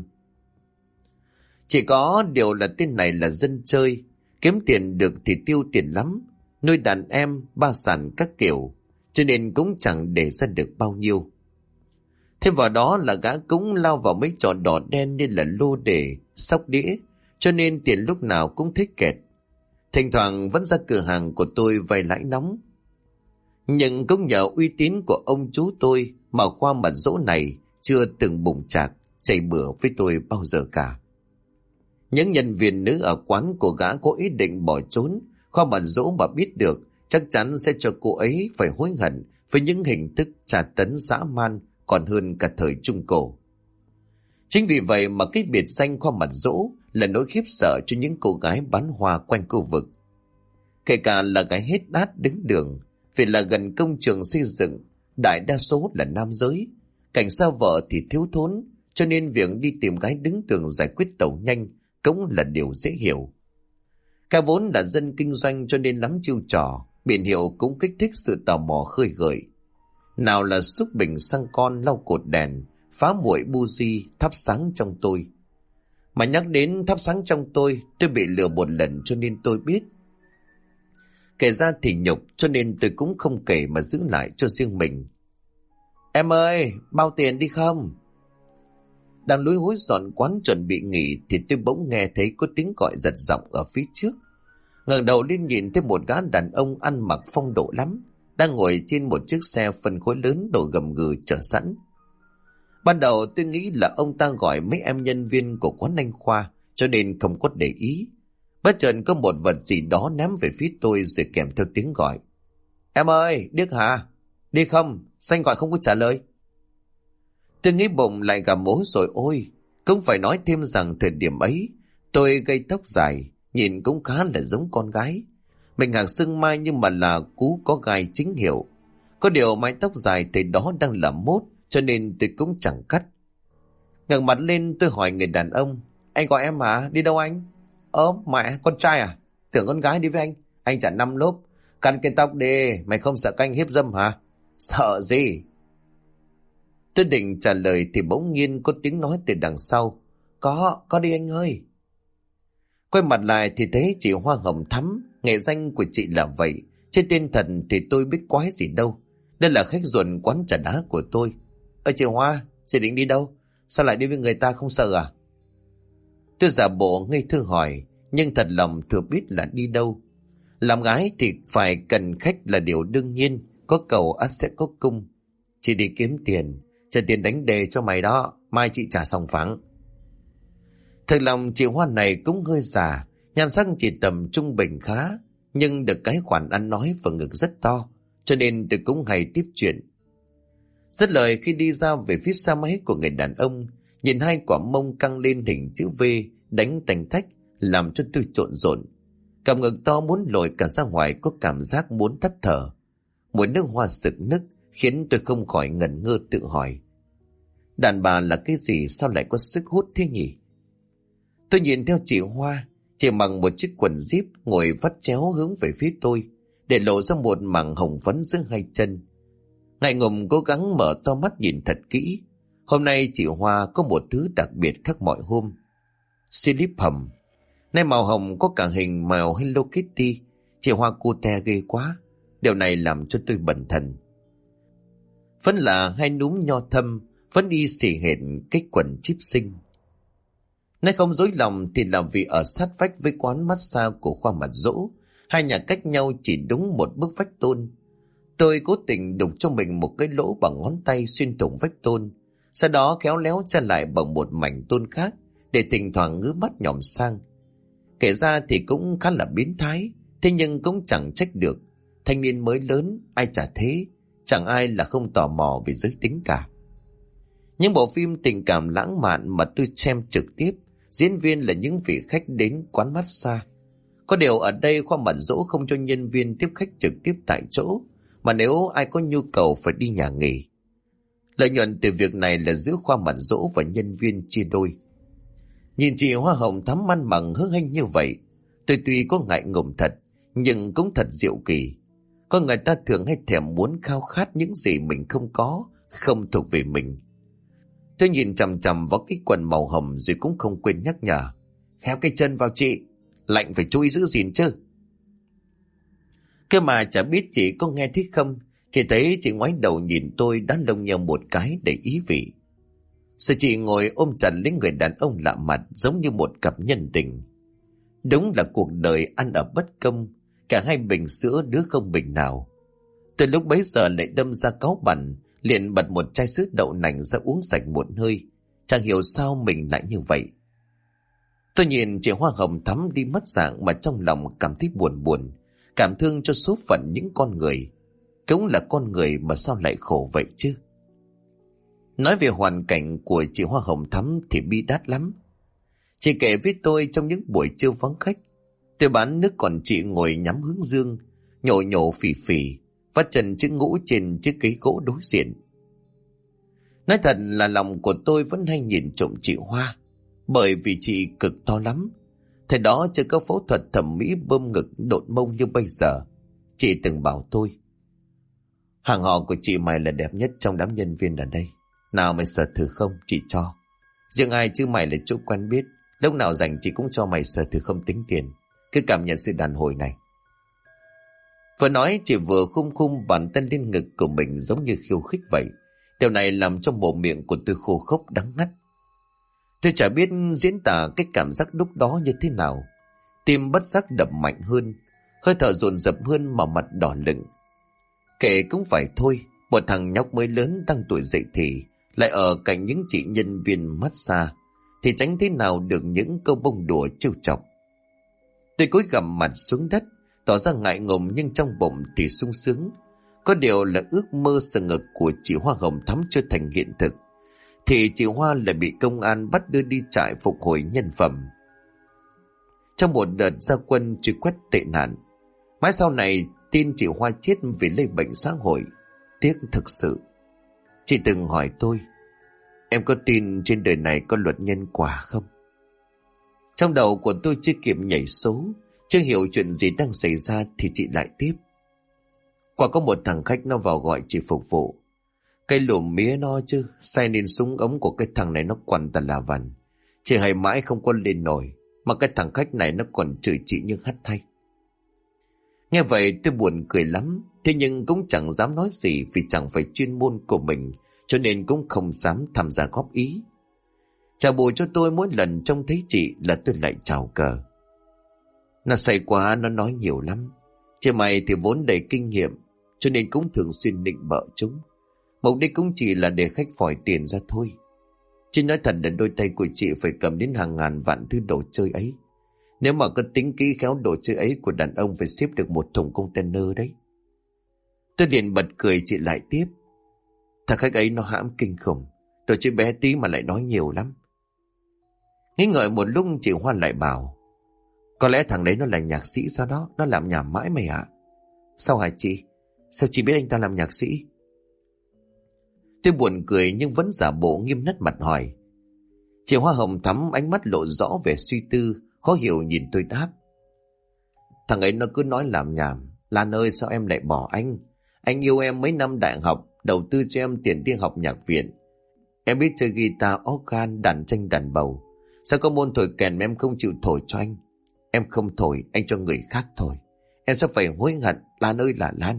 S1: Chỉ có điều là tên này là dân chơi, kiếm tiền được thì tiêu tiền lắm, nuôi đàn em, ba sản các kiểu, cho nên cũng chẳng để ra được bao nhiêu. Thêm vào đó là gã cũng lao vào mấy trò đỏ đen như là lô đề, sóc đĩa, cho nên tiền lúc nào cũng thích kẹt. Thỉnh thoảng vẫn ra cửa hàng của tôi vay lãi nóng. Nhưng cũng nhờ uy tín của ông chú tôi mà Khoa Mặt Dỗ này chưa từng bùng chạc chảy bừa với tôi bao giờ cả. Những nhân viên nữ ở quán của gã có ý định bỏ trốn, Khoa Mặt Dỗ mà biết được chắc chắn sẽ cho cô ấy phải hối hận với những hình thức tra tấn dã man còn hơn cả thời Trung Cổ. Chính vì vậy mà cái biệt danh Khoa Mặt Dỗ là nỗi khiếp sợ cho những cô gái bán hoa quanh khu vực. Kể cả là gái hết đát đứng đường, vì là gần công trường xây dựng, đại đa số là nam giới, cảnh xa vợ thì thiếu thốn, cho nên việc đi tìm gái đứng tường giải quyết tẩu nhanh cũng là điều dễ hiểu. Cả vốn là dân kinh doanh cho nên lắm chiêu trò, biển hiệu cũng kích thích sự tò mò khơi gợi. Nào là xúc bình xăng con, lau cột đèn, phá muội buji, thắp sáng trong tôi. Mà nhắc đến thắp sáng trong tôi bị lừa một lần cho nên tôi biết. Kể ra thì nhục cho nên tôi cũng không kể mà giữ lại cho riêng mình. Em ơi, bao tiền đi không? Đang lúi húi dọn quán chuẩn bị nghỉ thì tôi bỗng nghe thấy có tiếng gọi giật giọng ở phía trước. Ngẩng đầu lên nhìn thấy một gã đàn ông ăn mặc phong độ lắm, đang ngồi trên một chiếc xe phân khối lớn đồ gầm gừ chờ sẵn. Ban đầu tôi nghĩ là ông ta gọi mấy em nhân viên của quán anh Khoa, cho nên không có để ý. Bất chợt có một vật gì đó ném về phía tôi rồi kèm theo tiếng gọi. Em ơi, điếc hả? Đi không? Sao anh gọi không có trả lời? Tôi nghĩ bụng lại gà mố rồi ôi. Cũng phải nói thêm rằng thời điểm ấy tôi gây tóc dài, nhìn cũng khá là giống con gái. Mình hạc xương mai nhưng mà là cú có gai chính hiệu. Có điều mái tóc dài thì đó đang là mốt, cho nên tôi cũng chẳng cắt. Ngẩng mặt lên tôi hỏi người đàn ông. Anh gọi em hả? Đi đâu anh? Mẹ, con trai à? Tưởng con gái đi với anh. Anh trả 5 lốp. Cắt cái tóc đi, mày không sợ canh hiếp dâm hả? Sợ gì? Tôi định trả lời thì bỗng nhiên có tiếng nói từ đằng sau. Có đi anh ơi. Quay mặt lại thì thấy chị Hoa Hồng Thắm, nghệ danh của chị là vậy. Trên tên thật thì tôi biết quái gì đâu. Đây là khách ruột quán trà đá của tôi. Chị Hoa, chị định đi đâu? Sao lại đi với người ta không sợ à? Tôi giả bộ ngây thơ hỏi, nhưng thật lòng thừa biết là đi đâu. Làm gái thì phải cần khách là điều đương nhiên, có cầu ắt sẽ có cung. Chị đi kiếm tiền, Trả tiền đánh đề cho mày đó, mai chị trả xong phẳng. Thật lòng chị Hoa này cũng hơi già, nhan sắc chỉ tầm trung bình khá, nhưng được cái khoản ăn nói và ngực rất to, cho nên tôi cũng hay tiếp chuyện. Dứt lời khi đi ra về phía xe máy của người đàn ông, nhìn hai quả mông căng lên hình chữ V đánh tành thách, làm cho tôi trộn rộn. Cặp ngực to muốn lồi cả ra ngoài, có cảm giác muốn tắt thở. Mùi nước hoa sực nức khiến tôi không khỏi ngẩn ngơ tự hỏi, đàn bà là cái gì sao lại có sức hút thế nhỉ? Tôi nhìn theo chị Hoa, chị mặc một chiếc quần jeep ngồi vắt chéo hướng về phía tôi, để lộ ra một mảng hồng phấn giữa hai chân. Ngại ngùng cố gắng mở to mắt nhìn thật kỹ. Hôm nay chị Hoa có một thứ đặc biệt khác mọi hôm. Slip hầm. Nay màu hồng có cả hình mèo Hello Kitty. Chị Hoa cute ghê quá. Điều này làm cho tôi bần thần. Vẫn là hai núm nho thâm, vẫn đi xì hệt cái quần chip xinh. Nay không dối lòng thì là vì ở sát vách với quán massage của Khoa Mặt Dỗ, hai nhà cách nhau chỉ đúng một bức vách tôn. Tôi cố tình đục cho mình một cái lỗ bằng ngón tay xuyên thủng vách tôn, sau đó khéo léo trả lại bằng một mảnh tôn khác để thỉnh thoảng ngước mắt nhòm sang. Kể ra thì cũng khá là biến thái, thế nhưng cũng chẳng trách được. Thanh niên mới lớn, ai chả thế, chẳng ai là không tò mò về giới tính cả. Những bộ phim tình cảm lãng mạn mà tôi xem trực tiếp, diễn viên là những vị khách đến quán massage. Có điều ở đây Khoa Mặt Dỗ không cho nhân viên tiếp khách trực tiếp tại chỗ, mà nếu ai có nhu cầu phải đi nhà nghỉ. Lợi nhuận từ việc này là giữa Khoa Mặt Dỗ và nhân viên chia đôi. Nhìn chị hoa hồng thắm ăn mặc hớn hênh như vậy, tôi tuy có ngại ngùng thật, nhưng cũng thật diệu kỳ. Con người ta thường hay thèm muốn khao khát những gì mình không có, không thuộc về mình. Tôi nhìn chằm chằm vào cái quần màu hồng rồi cũng không quên nhắc nhở, khéo cái chân vào chị, lạnh phải chú ý giữ gìn chứ. Cơ mà chả biết chị có nghe thích không, chỉ thấy chị ngoái đầu nhìn tôi đá lông nhau một cái để ý vị. Rồi chị ngồi ôm chặt lấy người đàn ông lạ mặt giống như một cặp nhân tình. Đúng là cuộc đời ăn ở bất công, cả hai bình sữa đứa không bình nào. Từ lúc bấy giờ lại đâm ra cáu bẳn, liền bật một chai sữa đậu nành ra uống sạch một hơi. Chẳng hiểu sao mình lại như vậy. Tôi nhìn chị hoa hồng thắm đi mất dạng mà trong lòng cảm thấy buồn buồn, cảm thương cho số phận những con người. Cũng là con người mà sao lại khổ vậy chứ. Nói về hoàn cảnh của chị hoa hồng thắm thì bi đát lắm. Chị kể với tôi trong những buổi trưa vắng khách, tôi bán nước còn chị ngồi nhắm hướng dương, nhổ nhổ phì phì, vắt chân chữ ngũ trên chiếc ghế gỗ đối diện. Nói thật là lòng của tôi vẫn hay nhìn trộm chị Hoa, bởi vì chị cực to lắm. Thời đó chưa có phẫu thuật thẩm mỹ bơm ngực độn mông như bây giờ. Chị từng bảo tôi, hàng họ của chị mày là đẹp nhất trong đám nhân viên ở đây. Nào mày sờ thử không, chị cho. Riêng ai chứ mày là chỗ quen biết, lúc nào rảnh chị cũng cho mày sờ thử không tính tiền. Cứ cảm nhận sự đàn hồi này. Vừa nói chị vừa khum khum bàn tay lên ngực của mình giống như khiêu khích vậy. Điều này làm cho mồm miệng của tôi khô khốc đắng ngắt. Tôi chả biết diễn tả cái cảm giác lúc đó như thế nào. Tim bất giác đập mạnh hơn, hơi thở dồn dập hơn mà mặt đỏ lựng. Kể cũng phải thôi, một thằng nhóc mới lớn đang tuổi dậy thì lại ở cạnh những chị nhân viên massage, thì tránh thế nào được những câu bông đùa trêu chọc. Tôi cúi gằm mặt xuống đất, tỏ ra ngại ngùng nhưng trong bụng thì sung sướng. Có điều là ước mơ sờ ngực của chị hoa hồng thắm chưa thành hiện thực, thì chị Hoa lại bị công an bắt đưa đi trại phục hồi nhân phẩm. Trong một đợt ra quân truy quét tệ nạn, mãi sau này tin chị Hoa chết vì lây bệnh xã hội. Tiếc thực sự. Chị từng hỏi tôi, em có tin trên đời này có luật nhân quả không? Trong đầu của tôi chưa kịp nhảy số, chưa hiểu chuyện gì đang xảy ra thì chị lại tiếp. Quả có một thằng khách nó vào gọi chị phục vụ. Cái lùm mía nó chứ, say nên súng ống của cái thằng này nó quằn tà là vằn. Chị hay mãi không có lên nổi, mà cái thằng khách này nó còn chửi chị như hắt hay. Nghe vậy tôi buồn cười lắm, thế nhưng cũng chẳng dám nói gì vì chẳng phải chuyên môn của mình, cho nên cũng không dám tham gia góp ý. Trả bù cho tôi mỗi lần trông thấy chị là tôi lại chào cờ. Nó say quá, nó nói nhiều lắm. Chị mày thì vốn đầy kinh nghiệm, cho nên cũng thường xuyên nịnh bợ chúng. Mục đích cũng chỉ là để khách phòi tiền ra thôi. Chứ nói thật là đôi tay của chị phải cầm đến hàng ngàn vạn thứ đồ chơi ấy. Nếu mà có tính kỹ khéo, đồ chơi ấy của đàn ông phải xếp được một thùng container đấy. Tôi liền bật cười, chị lại tiếp. Thằng khách ấy nó hãm kinh khủng. Đồ chơi bé tí mà lại nói nhiều lắm. Nghĩ ngợi một lúc, chị Hoa lại bảo, có lẽ thằng đấy nó là nhạc sĩ sao đó. Nó làm nhảm mãi mày ạ. Sao hả chị? Sao chị biết anh ta làm nhạc sĩ? Tôi buồn cười nhưng vẫn giả bộ nghiêm nét mặt hỏi. Chị Hoa hồng thắm, ánh mắt lộ rõ vẻ suy tư, khó hiểu nhìn tôi đáp. Thằng ấy nó cứ nói làm nhảm. Lan ơi, sao em lại bỏ anh? Anh yêu em mấy năm đại học, đầu tư cho em tiền đi học nhạc viện. Em biết chơi guitar, organ, đàn tranh, đàn bầu. Sao có môn thổi kèn mà em không chịu thổi cho anh? Em không thổi, anh cho người khác thổi. Em sẽ phải hối hận, Lan ơi là Lan.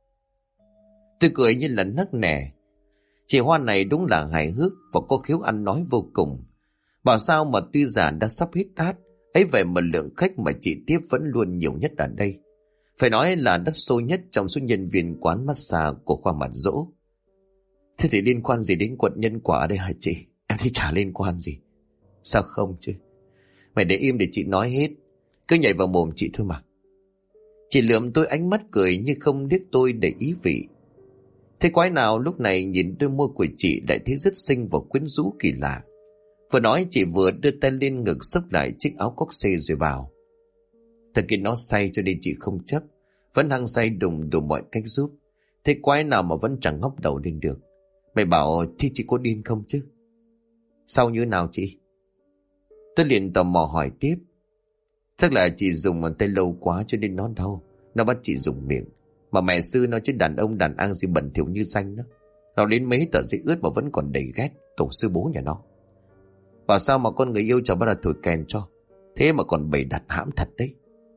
S1: Tôi cười như là nấc nẻ. Chị Hoa này đúng là hài hước và có khiếu ăn nói vô cùng. Bảo sao mà tuy già đã sắp hết đát, ấy vậy mà lượng khách mà chị tiếp vẫn luôn nhiều nhất ở đây. Phải nói là đắt xô nhất trong số nhân viên quán massage của khoa Mặt Dỗ. Thế thì liên quan gì đến quận Nhân Quả ở đây hả chị? Em thấy chả liên quan gì. Sao không chứ? Mày để im để chị nói hết. Cứ nhảy vào mồm chị thôi mà. Chị lườm tôi ánh mắt cười như không liếc tôi để ý vị. Thế quái nào lúc này nhìn đôi môi của chị lại thấy rất xinh và quyến rũ kỳ lạ. Vừa nói chị vừa đưa tay lên ngực xốc lại chiếc áo cóc xê rồi bảo. Thật kia nó say cho nên chị không chấp. Vẫn hăng say đùng đủ mọi cách giúp. Thế quái nào mà vẫn chẳng ngóc đầu lên được. Mày bảo thì chị có điên không chứ? Sao như nào chị? Tôi liền tò mò hỏi tiếp. Chắc là chị dùng bàn tay lâu quá cho nên nó đau. Nó bắt chị dùng miệng. Mà mẹ sư nó chứ đàn ông đàn an gì bẩn thỉu như danh đó. Nó đến mấy tờ giấy ướt mà vẫn còn đầy ghét. Tổ sư bố nhà nó. Bảo sao mà con người yêu chẳng bắt đầu thổi kèn cho. Thế mà còn bày đặt hãm thật đấy.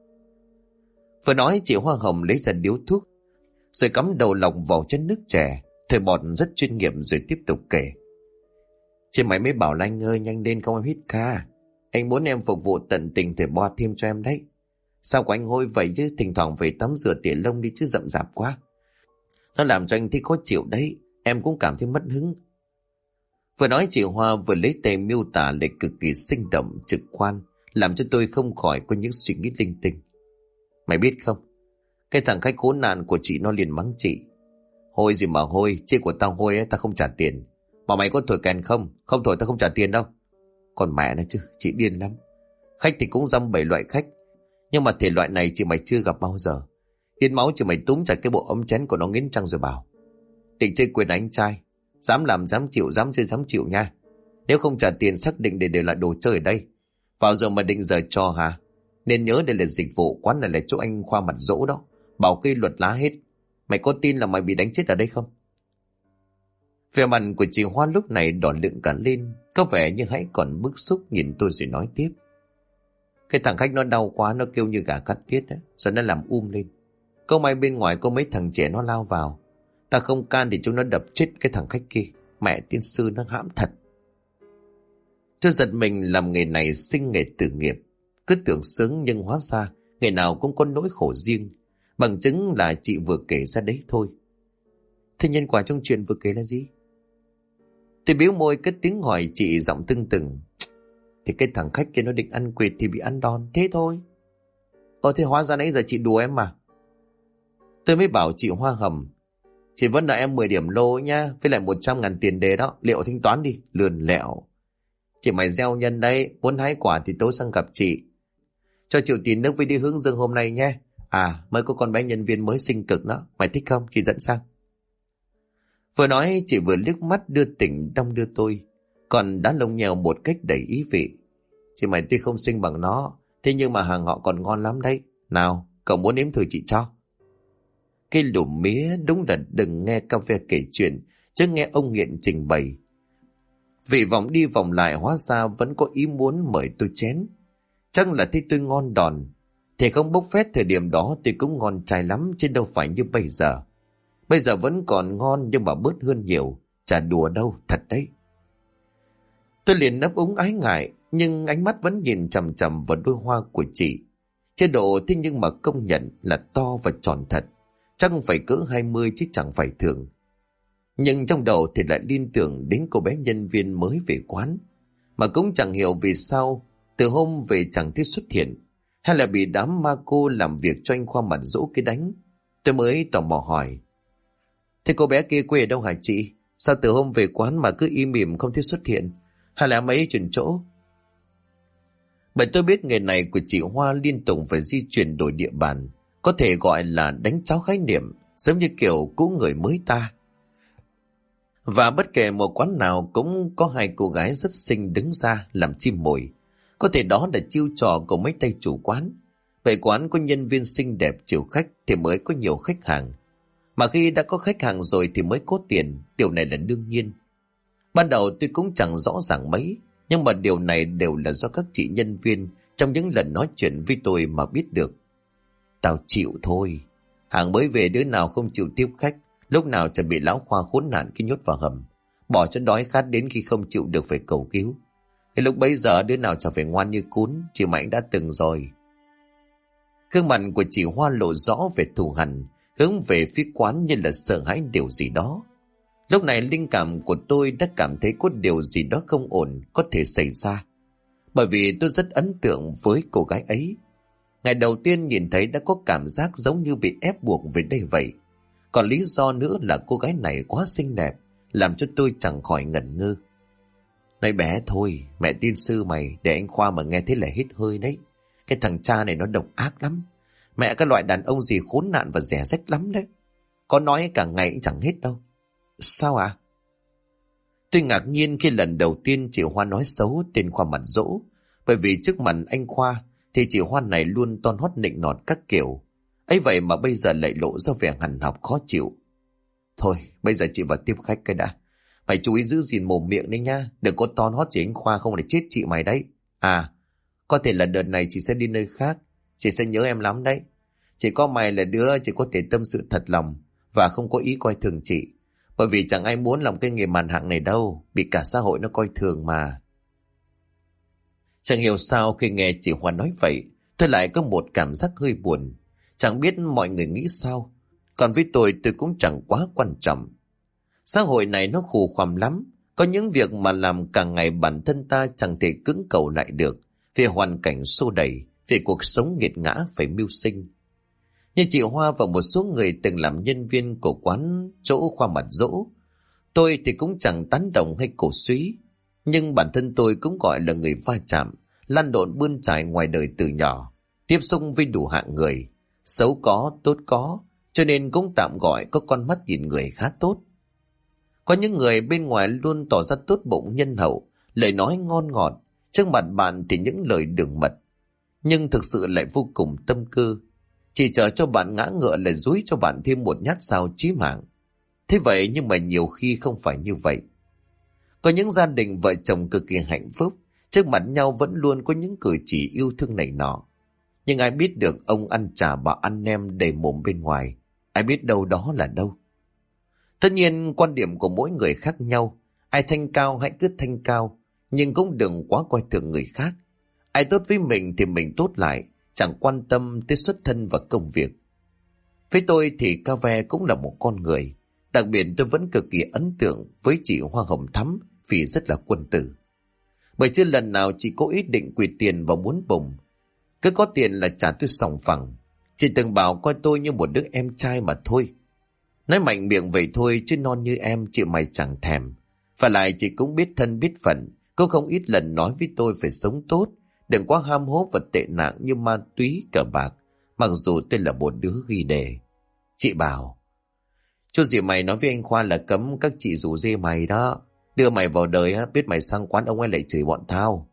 S1: Vừa nói chị Hoa hồng lấy ra điếu thuốc, rồi cắm đầu lọc vào chén nước chè. Thổi bọt rất chuyên nghiệp rồi tiếp tục kể. Chị mày mới bảo là anh ơi nhanh lên không em hít ca. Anh muốn em phục vụ tận tình thì bo thêm cho em đấy. Sao của anh hôi vậy chứ, thỉnh thoảng về tắm rửa tỉa lông đi chứ rậm rạp quá. Nó làm cho anh thấy khó chịu đấy. Em cũng cảm thấy mất hứng. Vừa nói chị Hoa vừa lấy tay miêu tả lại cực kỳ sinh động trực quan, làm cho tôi không khỏi có những suy nghĩ linh tinh. Mày biết không, cái thằng khách khốn nạn của chị nó liền mắng chị. Hôi gì mà hôi, chê của tao hôi ấy, tao không trả tiền. Mà mày có thổi kèn không? Không thổi tao không trả tiền đâu. Còn mẹ nó chứ, chị điên lắm. Khách thì cũng dăm bảy loại khách, nhưng mà thể loại này chị mày chưa gặp bao giờ. Yên máu chị mày túm chặt cái bộ ống chén của nó nghiến răng rồi bảo. Định chơi quyền anh trai, dám làm dám chịu, dám chơi dám chịu nha. Nếu không trả tiền xác định để lại đồ chơi ở đây. Vào giờ mà định giờ cho hả? Nên nhớ đây là dịch vụ, quán này là chỗ anh Khoa Mặt Dỗ đó. Bảo cây luật lá hết. Mày có tin là mày bị đánh chết ở đây không? Vẻ mặt của chị Hoa lúc này đỏ lựng cả lên, có vẻ như hãy còn bức xúc nhìn tôi rồi nói tiếp. Cái thằng khách nó đau quá, nó kêu như gà cắt tiết ấy, rồi nó làm lên. Câu may bên ngoài có mấy thằng trẻ nó lao vào. Ta không can thì chúng nó đập chết cái thằng khách kia. Mẹ tiên sư nó hãm thật. Tôi giật mình, làm nghề này sinh nghề tử nghiệp. Cứ tưởng sướng nhưng hóa ra ngày nào cũng có nỗi khổ riêng. Bằng chứng là chị vừa kể ra đấy thôi. Thế nhân quả trong chuyện vừa kể là gì? Tôi biếu môi cất tiếng hỏi chị giọng tưng từng. Thì cái thằng khách kia nó định ăn quỵt thì bị ăn đòn, thế thôi. Thế hóa ra nãy giờ chị đùa em mà. Tôi mới bảo chị Hoa hầm. Chị vẫn nợ em 10 điểm lô nha, với lại 100.000 tiền đề đó, liệu thanh toán đi, lườn lẹo. Chị mày gieo nhân đấy, muốn hái quả thì tối sang gặp chị. Cho Triệu Tín nước với đi hướng dương hôm nay nhé. Mới có con bé nhân viên mới xinh cực đó, mày thích không, chị dẫn sang. Vừa nói chị vừa liếc mắt đưa tỉnh đong đưa tôi, còn đã lông nhèo một cách đầy ý vị. Chị mày tuy không xinh bằng nó, thế nhưng mà hàng họ còn ngon lắm đấy. Nào, cậu muốn nếm thử chị cho. Cái lùm mía đúng là đừng nghe cà phê kể chuyện, chứ nghe ông nghiện trình bày. Vì vòng đi vòng lại hóa ra vẫn có ý muốn mời tôi chén. Chắc là thấy tôi ngon đòn. Thì không bốc phét thời điểm đó tôi cũng ngon trai lắm, chứ đâu phải như bây giờ. Bây giờ vẫn còn ngon nhưng mà bớt hơn nhiều. Chả đùa đâu, thật đấy. Tôi liền ấp úng ái ngại, nhưng ánh mắt vẫn nhìn chằm chằm vào đôi hoa của chị. Chế độ thế nhưng mà công nhận là to và tròn thật. Chắc phải cỡ 20 chứ chẳng phải thường. Nhưng trong đầu thì lại liên tưởng đến cô bé nhân viên mới về quán. Mà cũng chẳng hiểu vì sao từ hôm về chẳng thấy xuất hiện, hay là bị đám ma cô làm việc cho anh Khoa mặt dỗ cái đánh. Tôi mới tò mò hỏi: thế cô bé kia quê ở đâu hả chị? Sao từ hôm về quán mà cứ im mỉm không thấy xuất hiện? Hay là mấy chuyển chỗ? Bởi tôi biết nghề này của chị Hoa liên tục phải di chuyển đổi địa bàn, có thể gọi là đánh cháo khái niệm, giống như kiểu cũ người mới ta. Và bất kể một quán nào cũng có hai cô gái rất xinh đứng ra làm chim mồi. Có thể đó là chiêu trò của mấy tay chủ quán. Vậy quán có nhân viên xinh đẹp chiều khách thì mới có nhiều khách hàng. Mà khi đã có khách hàng rồi thì mới có tiền, điều này là đương nhiên. Ban đầu tôi cũng chẳng rõ ràng mấy, nhưng mà điều này đều là do các chị nhân viên trong những lần nói chuyện với tôi mà biết được. Tao chịu thôi. Hàng mới về đứa nào không chịu tiếp khách, lúc nào chẳng bị lão Khoa khốn nạn khi nhốt vào hầm, bỏ cho đói khát đến khi không chịu được phải cầu cứu. Thì lúc bấy giờ đứa nào chẳng phải ngoan như cún, chị Mạnh đã từng rồi. Gương mặt của chị Hoa lộ rõ về thù hằn, hướng về phía quán như là sợ hãi điều gì đó. Lúc này linh cảm của tôi đã cảm thấy có điều gì đó không ổn có thể xảy ra. Bởi vì tôi rất ấn tượng với cô gái ấy. Ngày đầu tiên nhìn thấy đã có cảm giác giống như bị ép buộc về đây vậy. Còn lý do nữa là cô gái này quá xinh đẹp, làm cho tôi chẳng khỏi ngẩn ngơ. Này bé thôi, mẹ tin sư mày, để anh Khoa mà nghe thấy là hít hơi đấy. Cái thằng cha này nó độc ác lắm. Mẹ cái loại đàn ông gì khốn nạn và rẻ rách lắm đấy. Có nói cả ngày cũng chẳng hết đâu. Sao ạ? Tôi ngạc nhiên khi lần đầu tiên chị Hoa nói xấu tên Khoa mặt dỗ. Bởi vì trước mặt anh Khoa thì chị Hoa này luôn ton hót nịnh nọt các kiểu. Ấy vậy mà bây giờ lại lộ ra vẻ hằn học khó chịu. Thôi, bây giờ chị vào tiếp khách cái đã. Mày chú ý giữ gìn mồm miệng đấy nha. Đừng có ton hót chị anh Khoa không để chết chị mày đấy. À, có thể là đợt này chị sẽ đi nơi khác. Chị sẽ nhớ em lắm đấy. Chỉ có mày là đứa chị có thể tâm sự thật lòng và không có ý coi thường chị. Bởi vì chẳng ai muốn làm cái nghề màn hạng này đâu, bị cả xã hội nó coi thường mà. Chẳng hiểu sao khi nghe chị Hoa nói vậy, tôi lại có một cảm giác hơi buồn. Chẳng biết mọi người nghĩ sao. Còn với tôi cũng chẳng quá quan trọng. Xã hội này nó khù khoằm lắm. Có những việc mà làm càng ngày bản thân ta chẳng thể cưỡng cầu lại được. Vì hoàn cảnh xô đẩy, vì cuộc sống nghiệt ngã phải mưu sinh. Như chị Hoa và một số người từng làm nhân viên của quán chỗ Khoa mặt dỗ, tôi thì cũng chẳng tán đồng hay cổ suý. Nhưng bản thân tôi cũng gọi là người va chạm, lăn lộn bươn trải ngoài đời từ nhỏ, tiếp xúc với đủ hạng người, xấu có, tốt có, cho nên cũng tạm gọi có con mắt nhìn người khá tốt. Có những người bên ngoài luôn tỏ ra tốt bụng nhân hậu, lời nói ngon ngọt, trước mặt bạn thì những lời đường mật, nhưng thực sự lại vô cùng tâm cơ. Chỉ chờ cho bạn ngã ngựa là dúi cho bạn thêm một nhát dao chí mạng. Thế vậy nhưng mà nhiều khi không phải như vậy. Có những gia đình vợ chồng cực kỳ hạnh phúc, trước mặt nhau vẫn luôn có những cử chỉ yêu thương này nọ. Nhưng ai biết được ông ăn chả bà ăn nem đầy mồm bên ngoài. Ai biết đâu đó là đâu. Tất nhiên quan điểm của mỗi người khác nhau. Ai thanh cao hãy cứ thanh cao, nhưng cũng đừng quá coi thường người khác. Ai tốt với mình thì mình tốt lại, chẳng quan tâm tới xuất thân và công việc. Với tôi thì Ca Ve cũng là một con người. Đặc biệt tôi vẫn cực kỳ ấn tượng với chị Hoa Hồng Thắm vì rất là quân tử. Bởi chưa lần nào chị có ý định quỵt tiền và muốn bùng. Cứ có tiền là trả tôi sòng phẳng. Chị từng bảo coi tôi như một đứa em trai mà thôi. Nói mạnh miệng vậy thôi chứ non như em chị mày chẳng thèm. Và lại chị cũng biết thân biết phận. Cô không ít lần nói với tôi phải sống tốt, đừng quá ham hố và tệ nạn như ma túy cờ bạc. Mặc dù tôi là một đứa ghi đề. Chị bảo: chú gì mày nói với anh Khoa là cấm các chị rủ dê mày đó. Đưa mày vào đời á, biết mày sang quán ông ấy lại chửi bọn tao.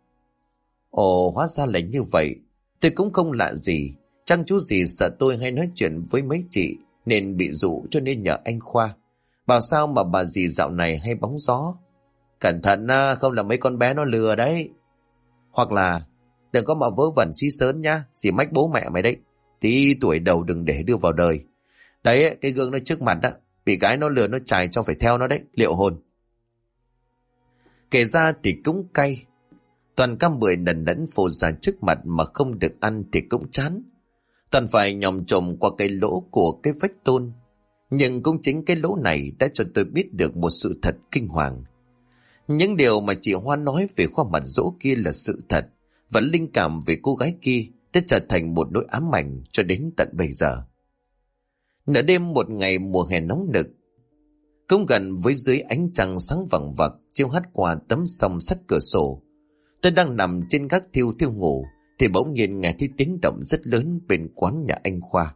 S1: Ồ, hóa ra là như vậy. Tôi cũng không lạ gì. Chắc chú gì sợ tôi hay nói chuyện với mấy chị nên bị dụ cho nên nhờ anh Khoa. Bảo sao mà bà dì dạo này hay bóng gió. Cẩn thận không là mấy con bé nó lừa đấy. Hoặc là đừng có mà vớ vẩn xí sớn nhá, dì mách bố mẹ mày đấy. Tí tuổi đầu đừng để đưa vào đời. Đấy, cái gương nó trước mặt đó, bị cái nó lừa nó chài cho phải theo nó đấy, liệu hồn. Kể ra thì cũng cay. Toàn cam bưởi nần nẫn phô ra trước mặt mà không được ăn thì cũng chán. Toàn phải nhòm chồm qua cái lỗ của cái vách tôn. Nhưng cũng chính cái lỗ này đã cho tôi biết được một sự thật kinh hoàng. Những điều mà chị Hoa nói về khoa mặt dỗ kia là sự thật, và linh cảm về cô gái kia đã trở thành một nỗi ám ảnh cho đến tận bây giờ. Nửa đêm một ngày mùa hè nóng nực, cũng gần với dưới ánh trăng sáng vằng vặc chiếu hắt qua tấm song sắt cửa sổ, tôi đang nằm trên gác thiêu thiêu ngủ thì bỗng nhiên nghe thấy tiếng động rất lớn bên quán nhà anh Khoa.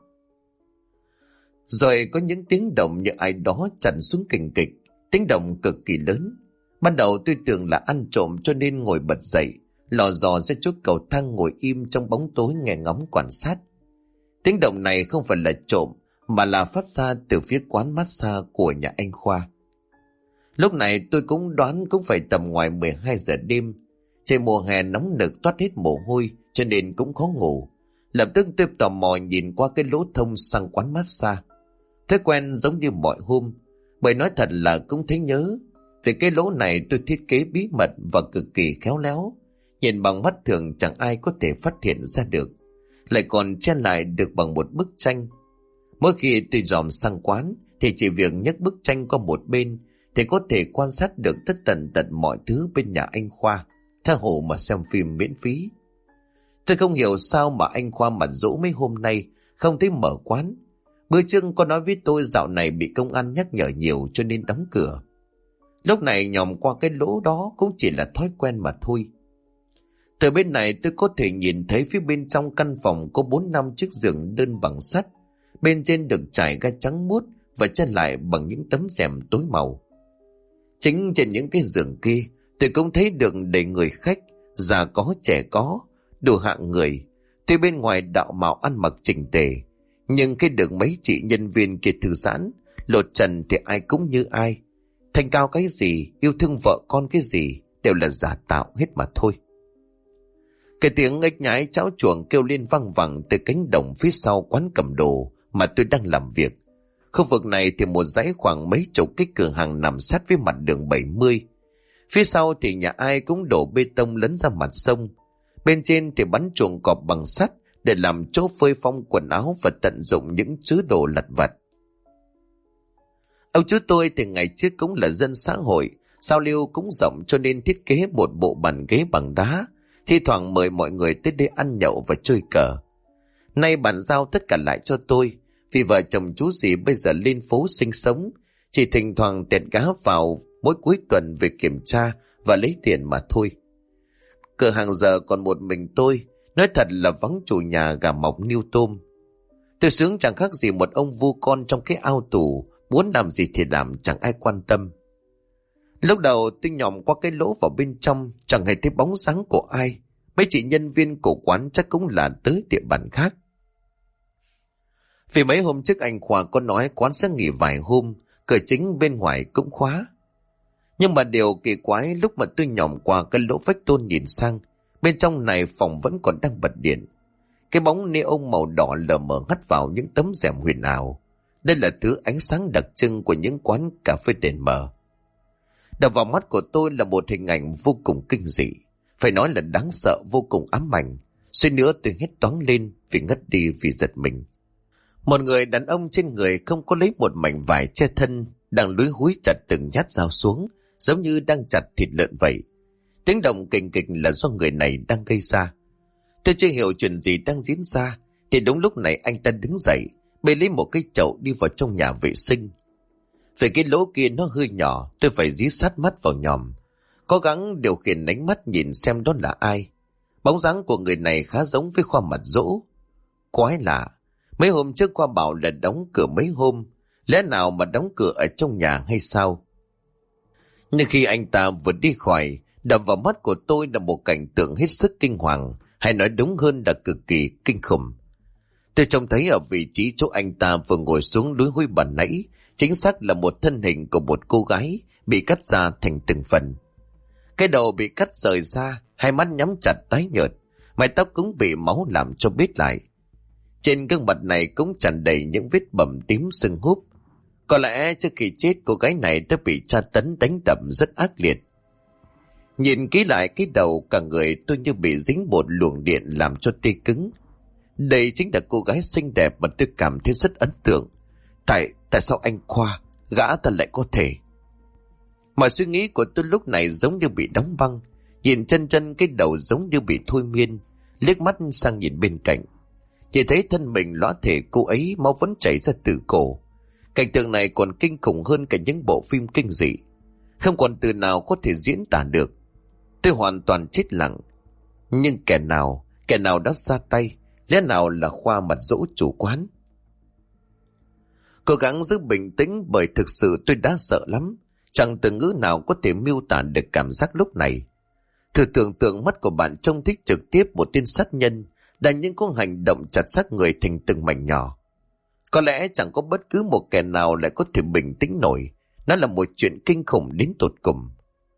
S1: Rồi có những tiếng động như ai đó chặn xuống kình kịch, tiếng động cực kỳ lớn. Ban đầu tôi tưởng là ăn trộm cho nên ngồi bật dậy, lò dò ra chỗ cầu thang ngồi im trong bóng tối nghe ngóng quan sát. Tiếng động này không phải là trộm mà là phát ra từ phía quán massage của nhà anh Khoa. Lúc này tôi cũng đoán cũng phải tầm ngoài 12 giờ đêm. Trời mùa hè nóng nực toát hết mồ hôi cho nên cũng khó ngủ. Lập tức tôi tò mò nhìn qua cái lỗ thông sang quán massage. Thói quen giống như mọi hôm, bởi nói thật là cũng thấy nhớ. Vì cái lỗ này tôi thiết kế bí mật và cực kỳ khéo léo. Nhìn bằng mắt thường chẳng ai có thể phát hiện ra được. Lại còn che lại được bằng một bức tranh. Mỗi khi tôi dòm sang quán thì chỉ việc nhấc bức tranh qua một bên thì có thể quan sát được tất tần tật mọi thứ bên nhà anh Khoa, tha hồ mà xem phim miễn phí. Tôi không hiểu sao mà anh Khoa mặt dỗ mấy hôm nay không thấy mở quán. Bữa trước có nói với tôi dạo này bị công an nhắc nhở nhiều cho nên đóng cửa. Lúc này nhòm qua cái lỗ đó cũng chỉ là thói quen mà thôi. Từ bên này tôi có thể nhìn thấy phía bên trong căn phòng có 4-5 chiếc giường đơn bằng sắt. Bên trên được trải ga trắng muốt và che lại bằng những tấm rèm tối màu. Chính trên những cái giường kia tôi cũng thấy được đầy người khách, già có trẻ có, đủ hạng người. Tuy bên ngoài đạo mạo ăn mặc chỉnh tề, nhưng cái được mấy chị nhân viên kia thư giãn, lột trần thì ai cũng như ai. Thanh cao cái gì, yêu thương vợ con cái gì đều là giả tạo hết mà thôi. Cái tiếng ếch nhái cháo chuồng kêu lên văng vẳng từ cánh đồng phía sau quán cầm đồ mà tôi đang làm việc. Khu vực này thì một dãy khoảng mấy chục cái cửa hàng nằm sát với mặt đường 70. Phía sau thì nhà ai cũng đổ bê tông lấn ra mặt sông. Bên trên thì bắn chuồng cọp bằng sắt để làm chỗ phơi phóng quần áo và tận dụng những thứ đồ lặt vặt. Ông chú tôi thì ngày trước cũng là dân xã hội, giao lưu cũng rộng cho nên thiết kế một bộ bàn ghế bằng đá, thi thoảng mời mọi người tới đây ăn nhậu và chơi cờ. Nay bàn giao tất cả lại cho tôi, vì vợ chồng chú dì bây giờ lên phố sinh sống, chỉ thỉnh thoảng tiện cá vào mỗi cuối tuần về kiểm tra và lấy tiền mà thôi. Cửa hàng giờ còn một mình tôi, nói thật là vắng chủ nhà gà mọc niêu tôm. Tôi sướng chẳng khác gì một ông vu con trong cái ao tù, muốn làm gì thì làm, chẳng ai quan tâm. Lúc đầu tôi nhòm qua cái lỗ vào bên trong, chẳng hề thấy bóng dáng của ai. Mấy chị nhân viên của quán chắc cũng là tới địa bàn khác. Vì mấy hôm trước anh Khoa có nói quán sẽ nghỉ vài hôm, cửa chính bên ngoài cũng khóa. Nhưng mà điều kỳ quái lúc mà tôi nhòm qua cái lỗ vách tôn nhìn sang, bên trong này phòng vẫn còn đang bật điện. Cái bóng neon màu đỏ lờ mờ hắt vào những tấm rèm huyền ảo. Đây là thứ ánh sáng đặc trưng của những quán cà phê đèn mờ. Đập vào mắt của tôi là một hình ảnh vô cùng kinh dị, phải nói là đáng sợ, vô cùng ám ảnh. Suýt nữa tôi hét toáng lên vì ngất đi vì giật mình. Một người đàn ông trên người không có lấy một mảnh vải che thân, đang lúi húi chặt từng nhát dao xuống, giống như đang chặt thịt lợn vậy. Tiếng động kình kịch là do người này đang gây ra. Tôi chưa hiểu chuyện gì đang diễn ra, thì đúng lúc này anh ta đứng dậy, bê lấy một cái chậu đi vào trong nhà vệ sinh. Vì cái lỗ kia nó hơi nhỏ, tôi phải dí sát mắt vào nhòm, cố gắng điều khiển ánh mắt nhìn xem đó là ai. Bóng dáng của người này khá giống với Khoa mặt dỗ. Quái lạ, mấy hôm trước Khoa bảo là đóng cửa mấy hôm, lẽ nào mà đóng cửa ở trong nhà hay sao? Nhưng khi anh ta vừa đi khỏi, đập vào mắt của tôi là một cảnh tượng hết sức kinh hoàng, hay nói đúng hơn là cực kỳ kinh khủng. Tôi trông thấy ở vị trí chỗ anh ta vừa ngồi xuống lúi húi bàn nãy, chính xác là một thân hình của một cô gái bị cắt ra thành từng phần. Cái đầu bị cắt rời ra, hai mắt nhắm chặt tái nhợt, mái tóc cũng bị máu làm cho bết lại. Trên gương mặt này cũng tràn đầy những vết bầm tím sưng húp. Có lẽ trước khi chết cô gái này đã bị tra tấn đánh đập rất ác liệt. Nhìn kỹ lại cái đầu, cả người tôi như bị dính một luồng điện làm cho tê cứng. Đây chính là cô gái xinh đẹp mà tôi cảm thấy rất ấn tượng. Tại sao anh Khoa, gã ta lại có thể? Mọi suy nghĩ của tôi lúc này giống như bị đóng băng. Nhìn chân cái đầu giống như bị thôi miên. Liếc mắt sang nhìn bên cạnh, chỉ thấy thân mình lõa thể cô ấy, máu vẫn chảy ra từ cổ. Cảnh tượng này còn kinh khủng hơn cả những bộ phim kinh dị. Không còn từ nào có thể diễn tả được. Tôi hoàn toàn chết lặng. Nhưng kẻ nào đã ra tay? Lẽ nào là Khoa mặt dỗ chủ quán? Cố gắng giữ bình tĩnh, bởi thực sự tôi đã sợ lắm. Chẳng từ ngữ nào có thể miêu tả được cảm giác lúc này. Thử tưởng tượng mắt của bạn trông thích trực tiếp một tên sát nhân đang những có hành động chặt xác người thành từng mảnh nhỏ. Có lẽ chẳng có bất cứ một kẻ nào lại có thể bình tĩnh nổi. Nó là một chuyện kinh khủng đến tột cùng.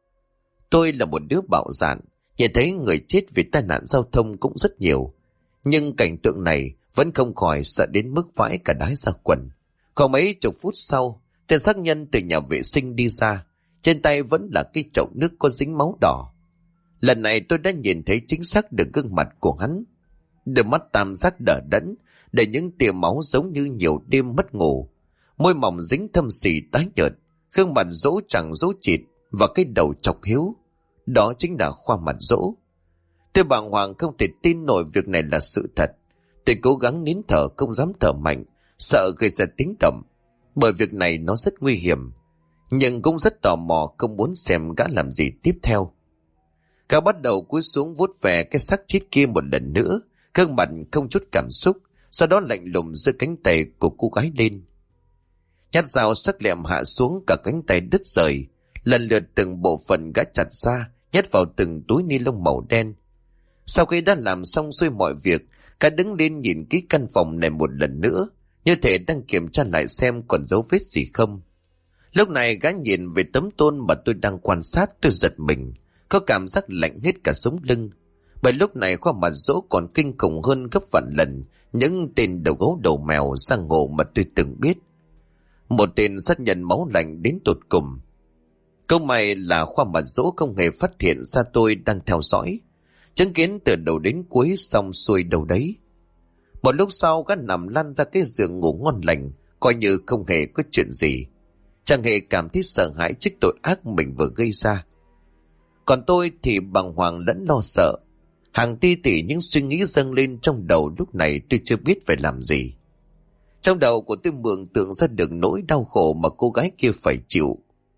S1: Tôi là một đứa bạo dạn, nhìn thấy người chết vì tai nạn giao thông cũng rất nhiều. Nhưng cảnh tượng này vẫn không khỏi sợ đến mức vãi cả đái ra quần. Khoảng mấy chục phút sau, tên sát nhân từ nhà vệ sinh đi ra. Trên tay vẫn là cái chậu nước có dính máu đỏ. Lần này tôi đã nhìn thấy chính xác được gương mặt của hắn. Đôi mắt tam giác đờ đẫn, để những tia máu giống như nhiều đêm mất ngủ. Môi mỏng dính thâm xì tái nhợt, gương mặt dỗ chẳng dỗ chịt và cái đầu chọc hiếu. Đó chính là Khoa mặt dỗ. Tôi bàng hoàng không thể tin nổi việc này là sự thật. Tôi cố gắng nín thở, không dám thở mạnh, sợ gây ra tiếng động, bởi việc này nó rất nguy hiểm. Nhưng cũng rất tò mò, không muốn xem gã làm gì tiếp theo. Gã bắt đầu cúi xuống vuốt về cái xác chết kia một lần nữa, gương mặt không chút cảm xúc, sau đó lạnh lùng giơ cánh tay của cô gái lên. Nhát dao sắc lẹm hạ xuống, cả cánh tay đứt rời, lần lượt từng bộ phận gã chặt ra, nhét vào từng túi ni lông màu đen. Sau khi đã làm xong xuôi mọi việc, gã đứng lên nhìn kỹ căn phòng này một lần nữa, như thể đang kiểm tra lại xem còn dấu vết gì không. Lúc này gã nhìn về tấm tôn mà tôi đang quan sát, tôi giật mình, có cảm giác lạnh hết cả sống lưng. Bởi lúc này Khoa mặt dỗ còn kinh khủng hơn gấp vạn lần những tên đầu gấu đầu mèo giang hồ mà tôi từng biết. Một tên sát nhân máu lạnh đến tột cùng. Câu may là Khoa mặt dỗ không hề phát hiện ra tôi đang theo dõi, chứng kiến từ đầu đến cuối xong xuôi đâu đấy. Một lúc sau gã nằm lăn ra cái giường ngủ ngon lành, coi như không hề có chuyện gì, chẳng hề cảm thấy sợ hãi trước tội ác mình vừa gây ra. Còn tôi thì bàng hoàng lẫn lo sợ. Hàng ti tỉ những suy nghĩ dâng lên trong đầu lúc này, tôi chưa biết phải làm gì. Trong đầu của tôi mường tượng ra được nỗi đau khổ mà cô gái kia phải chịu.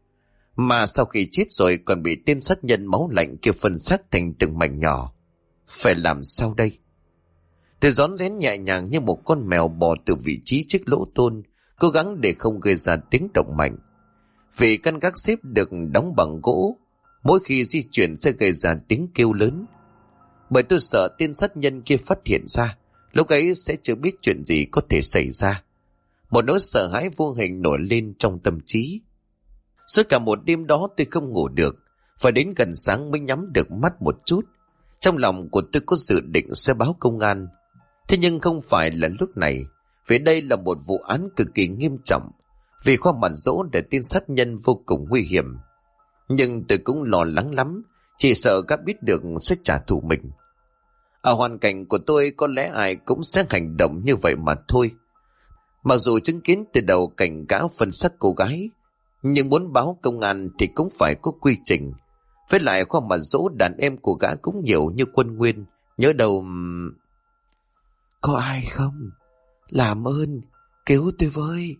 S1: Mà sau khi chết rồi còn bị tên sát nhân máu lạnh kia phân xác thành từng mảnh nhỏ. Phải làm sao đây? Tôi rón rén nhẹ nhàng như một con mèo bò từ vị trí chiếc lỗ tôn, cố gắng để không gây ra tiếng động mạnh. Vì căn gác xếp được đóng bằng gỗ, mỗi khi di chuyển sẽ gây ra tiếng kêu lớn. Bởi tôi sợ tên sát nhân kia phát hiện ra, lúc ấy sẽ chưa biết chuyện gì có thể xảy ra. Một nỗi sợ hãi vô hình nổi lên trong tâm trí. Suốt cả một đêm đó tôi không ngủ được, phải đến gần sáng mới nhắm được mắt một chút. Trong lòng của tôi có dự định sẽ báo công an. Thế nhưng không phải là lúc này, vì đây là một vụ án cực kỳ nghiêm trọng. Vì Khoa mặt dỗ để tên sát nhân vô cùng nguy hiểm. Nhưng tôi cũng lo lắng lắm, chỉ sợ các biết được sẽ trả thù mình. Ở hoàn cảnh của tôi có lẽ ai cũng sẽ hành động như vậy mà thôi. Mặc dù chứng kiến từ đầu cảnh gã phân xác cô gái, nhưng muốn báo công an thì cũng phải có quy trình. Với lại Khoa mặt dỗ đàn em của gã cũng nhiều như Quân Nguyên. Nhớ đâu... Có ai không? Làm ơn, cứu tôi với.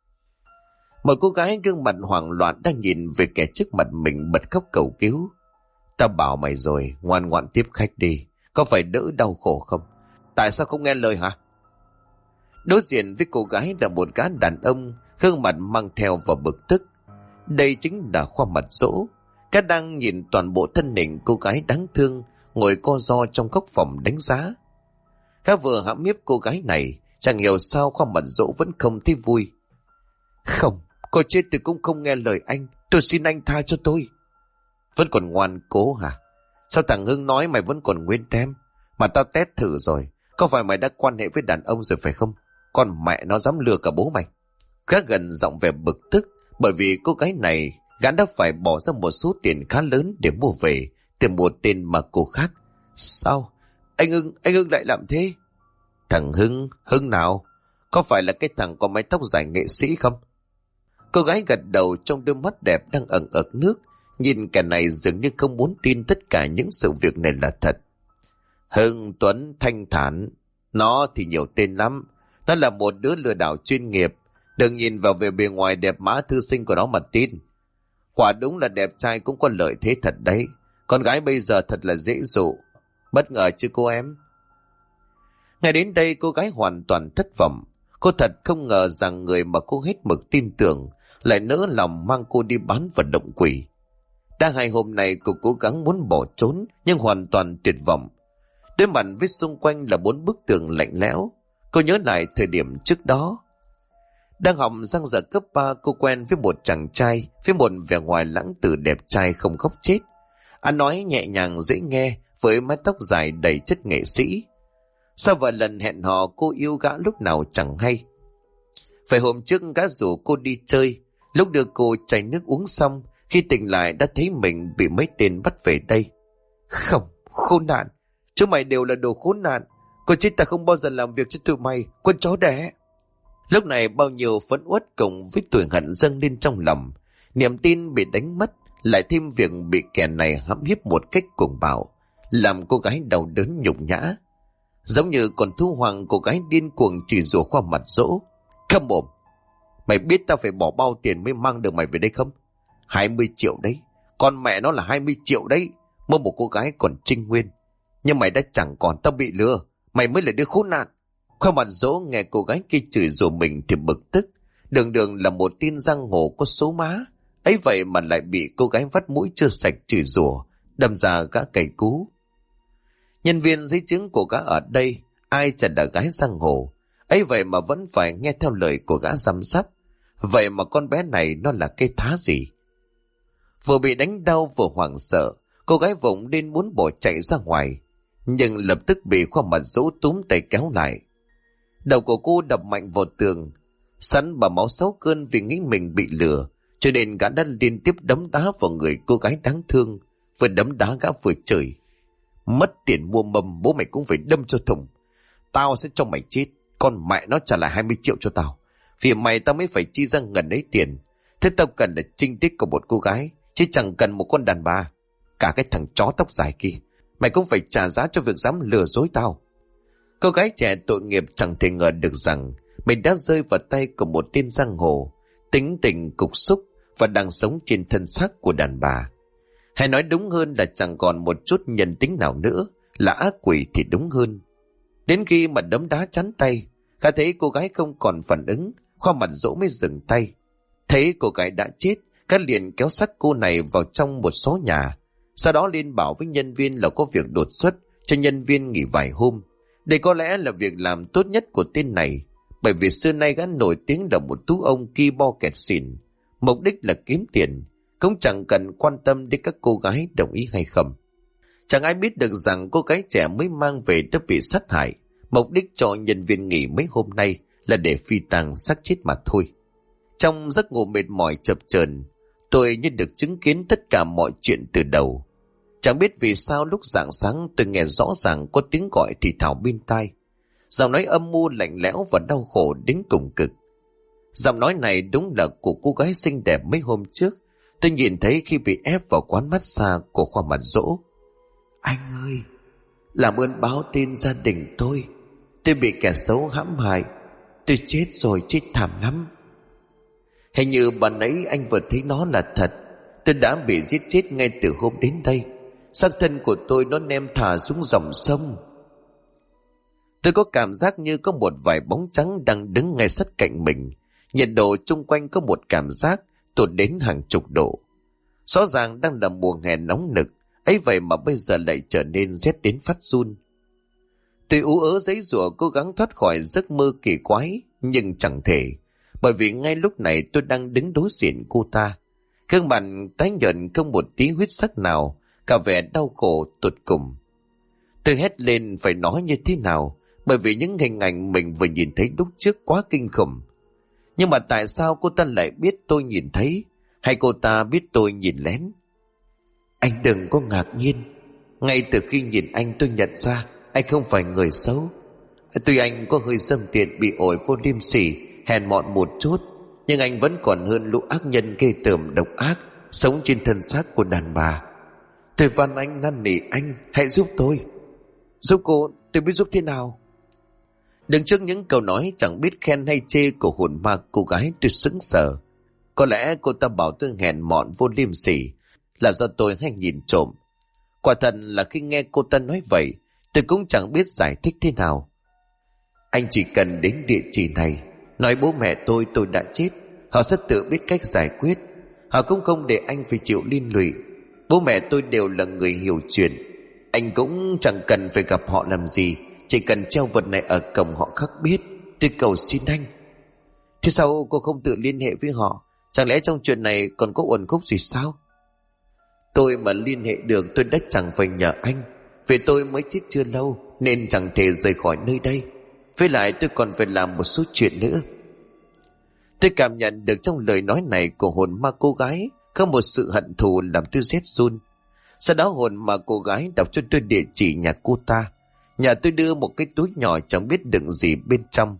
S1: Một cô gái gương mặt hoảng loạn đang nhìn về kẻ trước mặt mình bật khóc cầu cứu. Ta bảo mày rồi, ngoan ngoãn tiếp khách đi. Có phải đỡ đau khổ không? Tại sao không nghe lời hả? Đối diện với cô gái là một gã đàn ông, gương mặt mang theo vào bực tức. Đây chính là Khoa mặt dỗ. Gã đang nhìn toàn bộ thân hình cô gái đáng thương ngồi co ro trong góc phòng đánh giá. Gã vừa hãm hiếp cô gái này, chẳng hiểu sao Khoa mặt dỗ vẫn không thấy vui. Không, cô chết tôi cũng không nghe lời anh. Tôi xin anh tha cho tôi. Vẫn còn ngoan cố hả? Sao thằng Hưng nói mày vẫn còn nguyên tem? Mà tao test thử rồi, có phải mày đã quan hệ với đàn ông rồi phải không? Con mẹ nó dám lừa cả bố mày. Gã gần giọng vẻ bực tức, bởi vì cô gái này gã đã phải bỏ ra một số tiền khá lớn để mua về từ một tên mà cô khác. Sao? Anh Hưng lại làm thế? Thằng Hưng nào? Có phải là cái thằng có mái tóc dài nghệ sĩ không? Cô gái gật đầu, trong đôi mắt đẹp đang ẩn ực nước. Nhìn kẻ này dường như không muốn tin tất cả những sự việc này là thật. Hưng, Tuấn, Thanh Thản. Nó thì nhiều tên lắm. Nó là một đứa lừa đảo chuyên nghiệp. Đừng nhìn vào về bề ngoài đẹp mã thư sinh của nó mà tin. Quả đúng là đẹp trai cũng có lợi thế thật đấy. Con gái bây giờ thật là dễ dụ. Bất ngờ chứ cô em? Ngay đến đây cô gái hoàn toàn thất vọng. Cô thật không ngờ rằng người mà cô hết mực tin tưởng lại nỡ lòng mang cô đi bán vật động quỷ. Đang hai hôm nay cô cố gắng muốn bỏ trốn nhưng hoàn toàn tuyệt vọng. Đối mặt với xung quanh là 4 bức tường lạnh lẽo. Cô nhớ lại thời điểm trước đó. Đang học răng giờ cấp 3, cô quen với một chàng trai với một vẻ ngoài lãng tử đẹp trai không góc chết. Anh nói nhẹ nhàng dễ nghe với mái tóc dài đầy chất nghệ sĩ. Sau vài lần hẹn hò cô yêu gã lúc nào chẳng hay. Phải hôm trước gã rủ cô đi chơi. Lúc đưa cô chai nước uống xong, khi tỉnh lại đã thấy mình bị mấy tên bắt về đây. Không, khốn nạn. Chúng mày đều là đồ khốn nạn. Con chết ta không bao giờ làm việc cho tụi mày, con chó đẻ. Lúc này bao nhiêu phẫn uất cùng với tuổi hận dâng lên trong lòng. Niềm tin bị đánh mất, lại thêm việc bị kẻ này hãm hiếp một cách cuồng bạo, làm cô gái đau đớn nhục nhã. Giống như con thú hoang, cô gái điên cuồng chỉ rủa qua mặt dỗ. Câm mồm! Mày biết tao phải bỏ bao tiền mới mang được mày về đây không? 20 triệu đấy. Con mẹ nó là 20 triệu đấy. Mua một cô gái còn trinh nguyên. Nhưng mày đã chẳng còn, tao bị lừa. Mày mới là đứa khốn nạn. Khoa mặt dỗ nghe cô gái kia chửi rủa mình thì bực tức. Đường đường là một tin giang hồ có số má. Ấy vậy mà lại bị cô gái vắt mũi chưa sạch chửi rủa, đâm ra gã cày cú. Nhân viên giấy chứng của gã ở đây ai chẳng là gái giang hồ. Ấy vậy mà vẫn phải nghe theo lời của gã giám sát. Vậy mà con bé này nó là cái thá gì? Vừa bị đánh đau vừa hoảng sợ, cô gái vùng lên muốn bỏ chạy ra ngoài, nhưng lập tức bị Khoa mặt dỗ túm tay kéo lại. Đầu của cô đập mạnh vào tường, sẵn bà máu sáu cơn vì nghĩ mình bị lừa, cho nên gã đã liên tiếp đấm đá vào người cô gái đáng thương. Vừa đấm đá gã vừa chửi: mất tiền mua mâm, bố mày cũng phải đâm cho thùng. Tao sẽ cho mày chết. Con mẹ nó trả lại 20 triệu cho tao. Vì mày tao mới phải chi ra ngần ấy tiền. Thế tao cần là trinh tiết của một cô gái, chứ chẳng cần một con đàn bà. Cả cái thằng chó tóc dài kia, mày cũng phải trả giá cho việc dám lừa dối tao. Cô gái trẻ tội nghiệp chẳng thể ngờ được rằng mình đã rơi vào tay của một tên giang hồ, tính tình cục xúc và đang sống trên thân xác của đàn bà. Hay nói đúng hơn là chẳng còn một chút nhân tính nào nữa, là ác quỷ thì đúng hơn. Đến khi mà đấm đá chắn tay, Khả thấy cô gái không còn phản ứng, Khoa mặt dỗ mới dừng tay. Thấy cô gái đã chết, Khả liền kéo xác cô này vào trong một số nhà. Sau đó liên bảo với nhân viên là có việc đột xuất, cho nhân viên nghỉ vài hôm. Đây có lẽ là việc làm tốt nhất của tên này, bởi vì xưa nay gã nổi tiếng là một tú ông ki bo kẹt xỉn. Mục đích là kiếm tiền, cũng chẳng cần quan tâm đến các cô gái đồng ý hay không. Chẳng ai biết được rằng cô gái trẻ mới mang về đã bị sát hại. Mục đích cho nhân viên nghỉ mấy hôm nay là để phi tang xác chết mà thôi. Trong giấc ngủ mệt mỏi chập chờn, tôi như được chứng kiến tất cả mọi chuyện từ đầu. Chẳng biết vì sao lúc rạng sáng tôi nghe rõ ràng có tiếng gọi thì thào bên tai. Giọng nói âm mưu lạnh lẽo và đau khổ đến cùng cực. Giọng nói này đúng là của cô gái xinh đẹp mấy hôm trước tôi nhìn thấy khi bị ép vào quán massage của Khoa mặt dỗ. Anh ơi, làm ơn báo tin gia đình tôi bị kẻ xấu hãm hại. Tôi chết rồi, chết thảm lắm. Hình như bạn ấy anh vừa thấy nó là thật. Tôi đã bị giết chết ngay từ hôm đến đây. Xác thân của tôi nó ném thả xuống dòng sông. Tôi có cảm giác như có một vài bóng trắng đang đứng ngay sát cạnh mình. Nhiệt độ chung quanh có một cảm giác tụt đến hàng chục độ. Rõ ràng đang là mùa hè nóng nực, ấy vậy mà bây giờ lại trở nên rét đến phát run. Tôi ú ớ giãy giụa cố gắng thoát khỏi giấc mơ kỳ quái, nhưng chẳng thể, bởi vì ngay lúc này tôi đang đứng đối diện cô ta. Gương mặt tái nhợt không một tí huyết sắc nào, cả vẻ đau khổ tột cùng. Tôi hét lên phải nói như thế nào, bởi vì những hình ảnh mình vừa nhìn thấy lúc trước quá kinh khủng. Nhưng mà tại sao cô ta lại biết tôi nhìn thấy, hay cô ta biết tôi nhìn lén? Anh đừng có ngạc nhiên. Ngay từ khi nhìn anh tôi nhận ra anh không phải người xấu. Tuy anh có hơi dâm tiện, bị ổi vô liêm sỉ, hèn mọn một chút, nhưng anh vẫn còn hơn lũ ác nhân ghê tởm độc ác sống trên thân xác của đàn bà. Tôi van anh, năn nỉ anh, hãy giúp tôi. Giúp cô? Tôi biết giúp thế nào? Đứng trước những câu nói chẳng biết khen hay chê của hồn ma cô gái, tôi sững sờ. Có lẽ cô ta bảo tôi hèn mọn vô liêm sỉ là do tôi hay nhìn trộm. Quả thật là khi nghe cô ta nói vậy, tôi cũng chẳng biết giải thích thế nào. Anh chỉ cần đến địa chỉ này, nói bố mẹ tôi đã chết, họ sẽ tự biết cách giải quyết. Họ cũng không để anh phải chịu liên lụy. Bố mẹ tôi đều là người hiểu chuyện. Anh cũng chẳng cần phải gặp họ làm gì, chỉ cần treo vật này ở cổng họ khắc biết. Tôi cầu xin anh. Thế sao cô không tự liên hệ với họ? Chẳng lẽ trong chuyện này còn có uẩn khúc gì sao? Tôi mà liên hệ được tôi đã chẳng phải nhờ anh. Vì tôi mới chết chưa lâu nên chẳng thể rời khỏi nơi đây. Với lại tôi còn phải làm một số chuyện nữa. Tôi cảm nhận được trong lời nói này của hồn ma cô gái có một sự hận thù làm tôi rét run. Sau đó hồn ma cô gái đọc cho tôi địa chỉ nhà cô ta. Nhà tôi đưa một cái túi nhỏ chẳng biết đựng gì bên trong.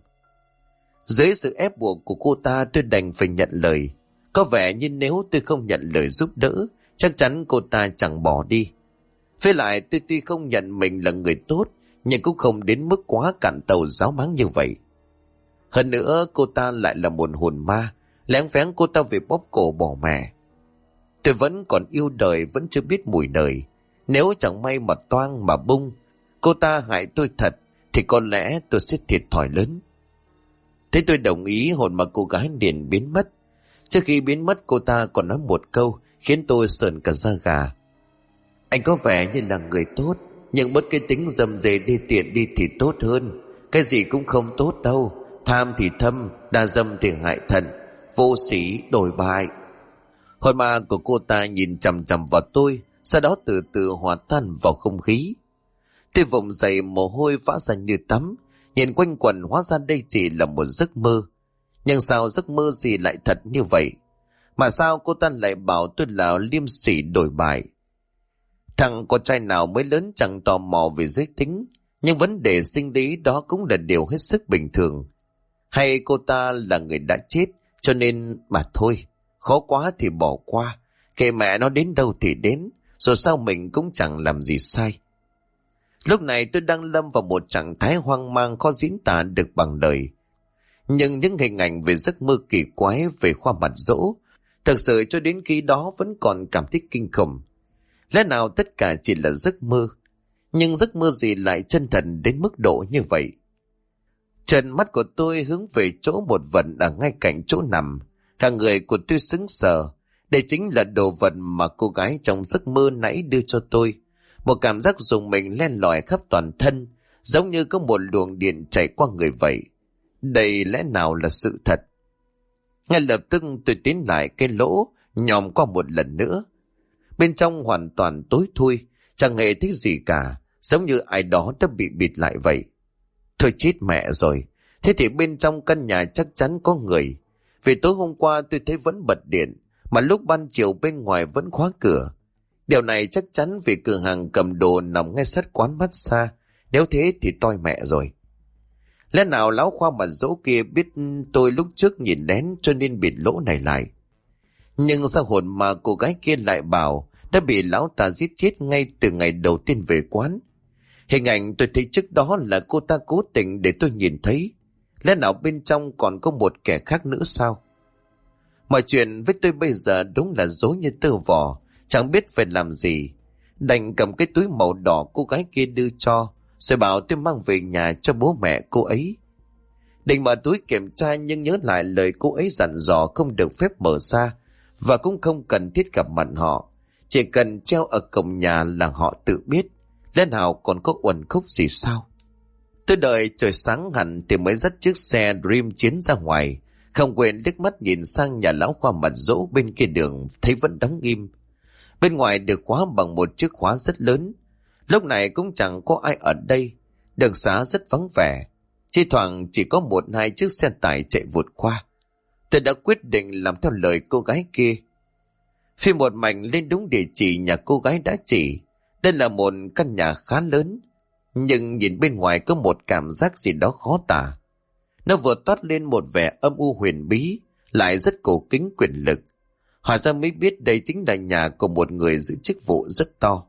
S1: Dưới sự ép buộc của cô ta, tôi đành phải nhận lời. Có vẻ như nếu tôi không nhận lời giúp đỡ, chắc chắn cô ta chẳng bỏ đi. Với lại tôi tuy không nhận mình là người tốt, nhưng cũng không đến mức quá cạn tàu giáo máng như vậy. Hơn nữa cô ta lại là một hồn ma, lén phén cô ta về bóp cổ bỏ mẹ. Tôi vẫn còn yêu đời, vẫn chưa biết mùi đời. Nếu chẳng may mà toang mà bung, cô ta hại tôi thật, thì có lẽ tôi sẽ thiệt thòi lớn. Thế tôi đồng ý, hồn mà cô gái liền biến mất. Trước khi biến mất cô ta còn nói một câu khiến tôi sởn cả da gà. Anh có vẻ như là người tốt, nhưng bớt cái tính dầm dề đi tiện đi thì tốt hơn. Cái gì cũng không tốt đâu. Tham thì thâm, đa dâm thì hại thận, vô sĩ đổi bại. Hồn ma của cô ta nhìn chằm chằm vào tôi, sau đó từ từ hòa tan vào không khí. Tôi vùng dậy, mồ hôi vã ra như tắm. Nhìn quanh quẩn hóa ra đây chỉ là một giấc mơ. Nhưng sao giấc mơ gì lại thật như vậy? Mà sao cô ta lại bảo tôi là liêm sỉ đổi bại? Thằng con trai nào mới lớn chẳng tò mò về giới tính, nhưng vấn đề sinh lý đó cũng là điều hết sức bình thường. Hay cô ta là người đã chết, cho nên mà thôi, khó quá thì bỏ qua, kệ mẹ nó đến đâu thì đến, rồi sao mình cũng chẳng làm gì sai. Lúc này tôi đang lâm vào một trạng thái hoang mang khó diễn tả được bằng lời. Nhưng những hình ảnh về giấc mơ kỳ quái về Khoa Mặt Dỗ, thực sự cho đến khi đó vẫn còn cảm thấy kinh khủng. Lẽ nào tất cả chỉ là giấc mơ? Nhưng giấc mơ gì lại chân thật đến mức độ như vậy? Trần mắt của tôi hướng về chỗ một vật ở ngay cạnh chỗ nằm. Cả người của tôi sững sờ. Đây chính là đồ vật mà cô gái trong giấc mơ nãy đưa cho tôi. Một cảm giác rùng mình len lỏi khắp toàn thân, giống như có một luồng điện chảy qua người vậy. Đây lẽ nào là sự thật? Ngay lập tức tôi tiến lại cái lỗ, nhòm qua một lần nữa. Bên trong hoàn toàn tối thui, chẳng hề thấy gì cả, giống như ai đó đã bị bịt lại vậy. Thôi chết mẹ rồi, thế thì bên trong căn nhà chắc chắn có người. Vì tối hôm qua tôi thấy vẫn bật điện, mà lúc ban chiều bên ngoài vẫn khóa cửa. Điều này chắc chắn vì cửa hàng cầm đồ nằm ngay sát quán massage, nếu thế thì toi mẹ rồi. Lẽ nào lão Khoa Mặt Dỗ kia biết tôi lúc trước nhìn lén cho nên bịt lỗ này lại? Nhưng sao hồn mà cô gái kia lại bảo đã bị lão ta giết chết ngay từ ngày đầu tiên về quán? Hình ảnh tôi thấy trước đó là cô ta cố tình để tôi nhìn thấy. Lẽ nào bên trong còn có một kẻ khác nữa sao? Mọi chuyện với tôi bây giờ đúng là rối như tơ vò, chẳng biết phải làm gì. Đành cầm cái túi màu đỏ cô gái kia đưa cho, rồi bảo tôi mang về nhà cho bố mẹ cô ấy. Định mở túi kiểm tra nhưng nhớ lại lời cô ấy dặn dò không được phép mở ra, và cũng không cần thiết gặp mặt họ. Chỉ cần treo ở cổng nhà là họ tự biết. Lẽ nào còn có uẩn khúc gì sao? Tôi đợi trời sáng hẳn thì mới dắt chiếc xe Dream Chiến ra ngoài. Không quên liếc mắt nhìn sang nhà lão Khoa Mặt Dỗ bên kia đường, thấy vẫn đóng im. Bên ngoài được khóa bằng một chiếc khóa rất lớn. Lúc này cũng chẳng có ai ở đây. Đường xá rất vắng vẻ. Chỉ thoảng chỉ có một hai chiếc xe tải chạy vụt qua. Tôi đã quyết định làm theo lời cô gái kia. Phi một mạch lên đúng địa chỉ nhà cô gái đã chỉ. Đây là một căn nhà khá lớn. Nhưng nhìn bên ngoài có một cảm giác gì đó khó tả. Nó vừa toát lên một vẻ âm u huyền bí, lại rất cổ kính quyền lực. Hóa ra mới biết đây chính là nhà của một người giữ chức vụ rất to.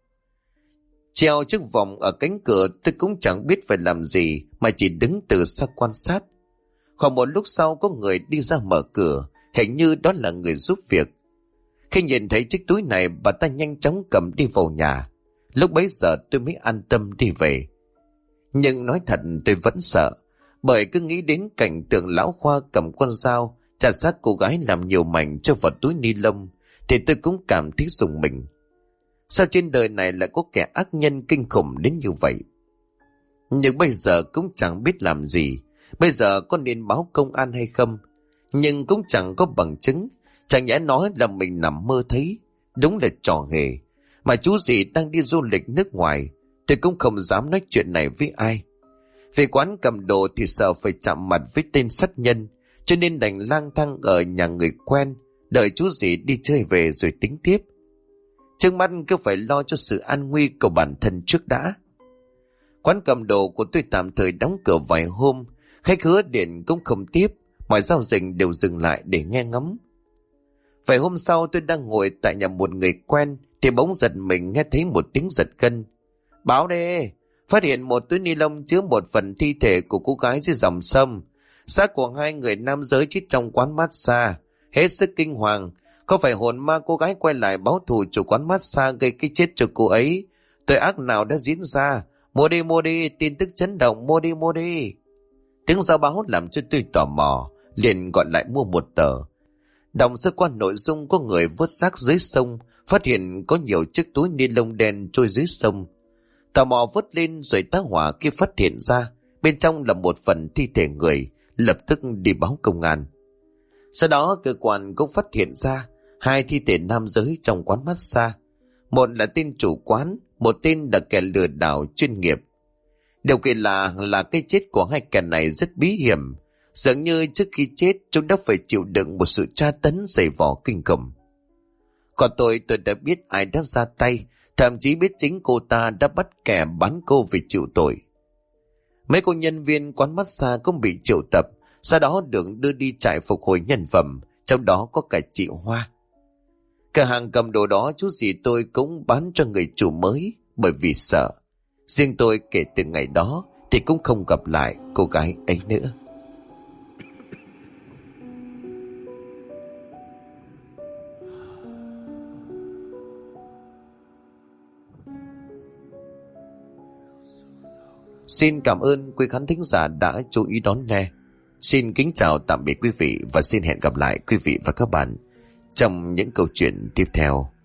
S1: Treo chiếc vòng ở cánh cửa, tôi cũng chẳng biết phải làm gì mà chỉ đứng từ xa quan sát. Khoảng một lúc sau có người đi ra mở cửa, hình như đó là người giúp việc. Khi nhìn thấy chiếc túi này, bà ta nhanh chóng cầm đi vào nhà. Lúc bấy giờ tôi mới an tâm đi về. Nhưng nói thật tôi vẫn sợ, bởi cứ nghĩ đến cảnh tượng lão Khoa cầm con dao chặt xác cô gái làm nhiều mảnh cho vào túi ni lông, thì tôi cũng cảm thấy rùng mình. Sao trên đời này lại có kẻ ác nhân kinh khủng đến như vậy? Nhưng bây giờ cũng chẳng biết làm gì. Bây giờ có nên báo công an hay không? Nhưng cũng chẳng có bằng chứng. Chẳng nhẽ nói là mình nằm mơ thấy. Đúng là trò hề. Mà chú gì đang đi du lịch nước ngoài, tôi cũng không dám nói chuyện này với ai. Về quán cầm đồ thì sợ phải chạm mặt với tên sát nhân, cho nên đành lang thang ở nhà người quen, đợi chú gì đi chơi về rồi tính tiếp. Trước mắt cứ phải lo cho sự an nguy của bản thân trước đã. Quán cầm đồ của tôi tạm thời đóng cửa vài hôm, khách hứa điện cũng không tiếp, mọi giao dịch đều dừng lại để nghe ngóng. Vài hôm sau tôi đang ngồi tại nhà một người quen thì bỗng giật mình nghe thấy một tiếng giật gân. Báo đây, phát hiện một túi ni lông chứa một phần thi thể của cô gái dưới dòng sông. Xác của hai người nam giới chết trong quán massage. Hết sức kinh hoàng. Có phải hồn ma cô gái quay lại báo thù chủ quán massage gây cái chết cho cô ấy? Tội ác nào đã diễn ra? Mua đi, tin tức chấn động, mua đi. Tiếng giao báo làm cho tôi tò mò, liền gọi lại mua một tờ. Đọc sơ qua nội dung có người vớt xác dưới sông, phát hiện có nhiều chiếc túi ni lông đen trôi dưới sông. Tò mò vớt lên rồi tá hỏa khi phát hiện ra bên trong là một phần thi thể người, lập tức đi báo công an. Sau đó cơ quan cũng phát hiện ra hai thi thể nam giới trong quán massage. Một là tên chủ quán, một tên là kẻ lừa đảo chuyên nghiệp. Điều kỳ lạ là cái chết của hai kẻ này rất bí hiểm. Dường như trước khi chết chúng đã phải chịu đựng một sự tra tấn dày vò kinh khủng. Còn tôi đã biết ai đã ra tay, thậm chí biết chính cô ta đã bắt kẻ bán cô vì chịu tội. Mấy cô nhân viên quán massage cũng bị triệu tập, sau đó được đưa đi trại phục hồi nhân phẩm, trong đó có cả chị Hoa. Cửa hàng cầm đồ đó chú dì tôi cũng bán cho người chủ mới bởi vì sợ. Riêng tôi kể từ ngày đó thì cũng không gặp lại cô gái ấy nữa. Xin cảm ơn quý khán thính giả đã chú ý đón nghe. Xin kính chào tạm biệt quý vị và xin hẹn gặp lại quý vị và các bạn trong những câu chuyện tiếp theo.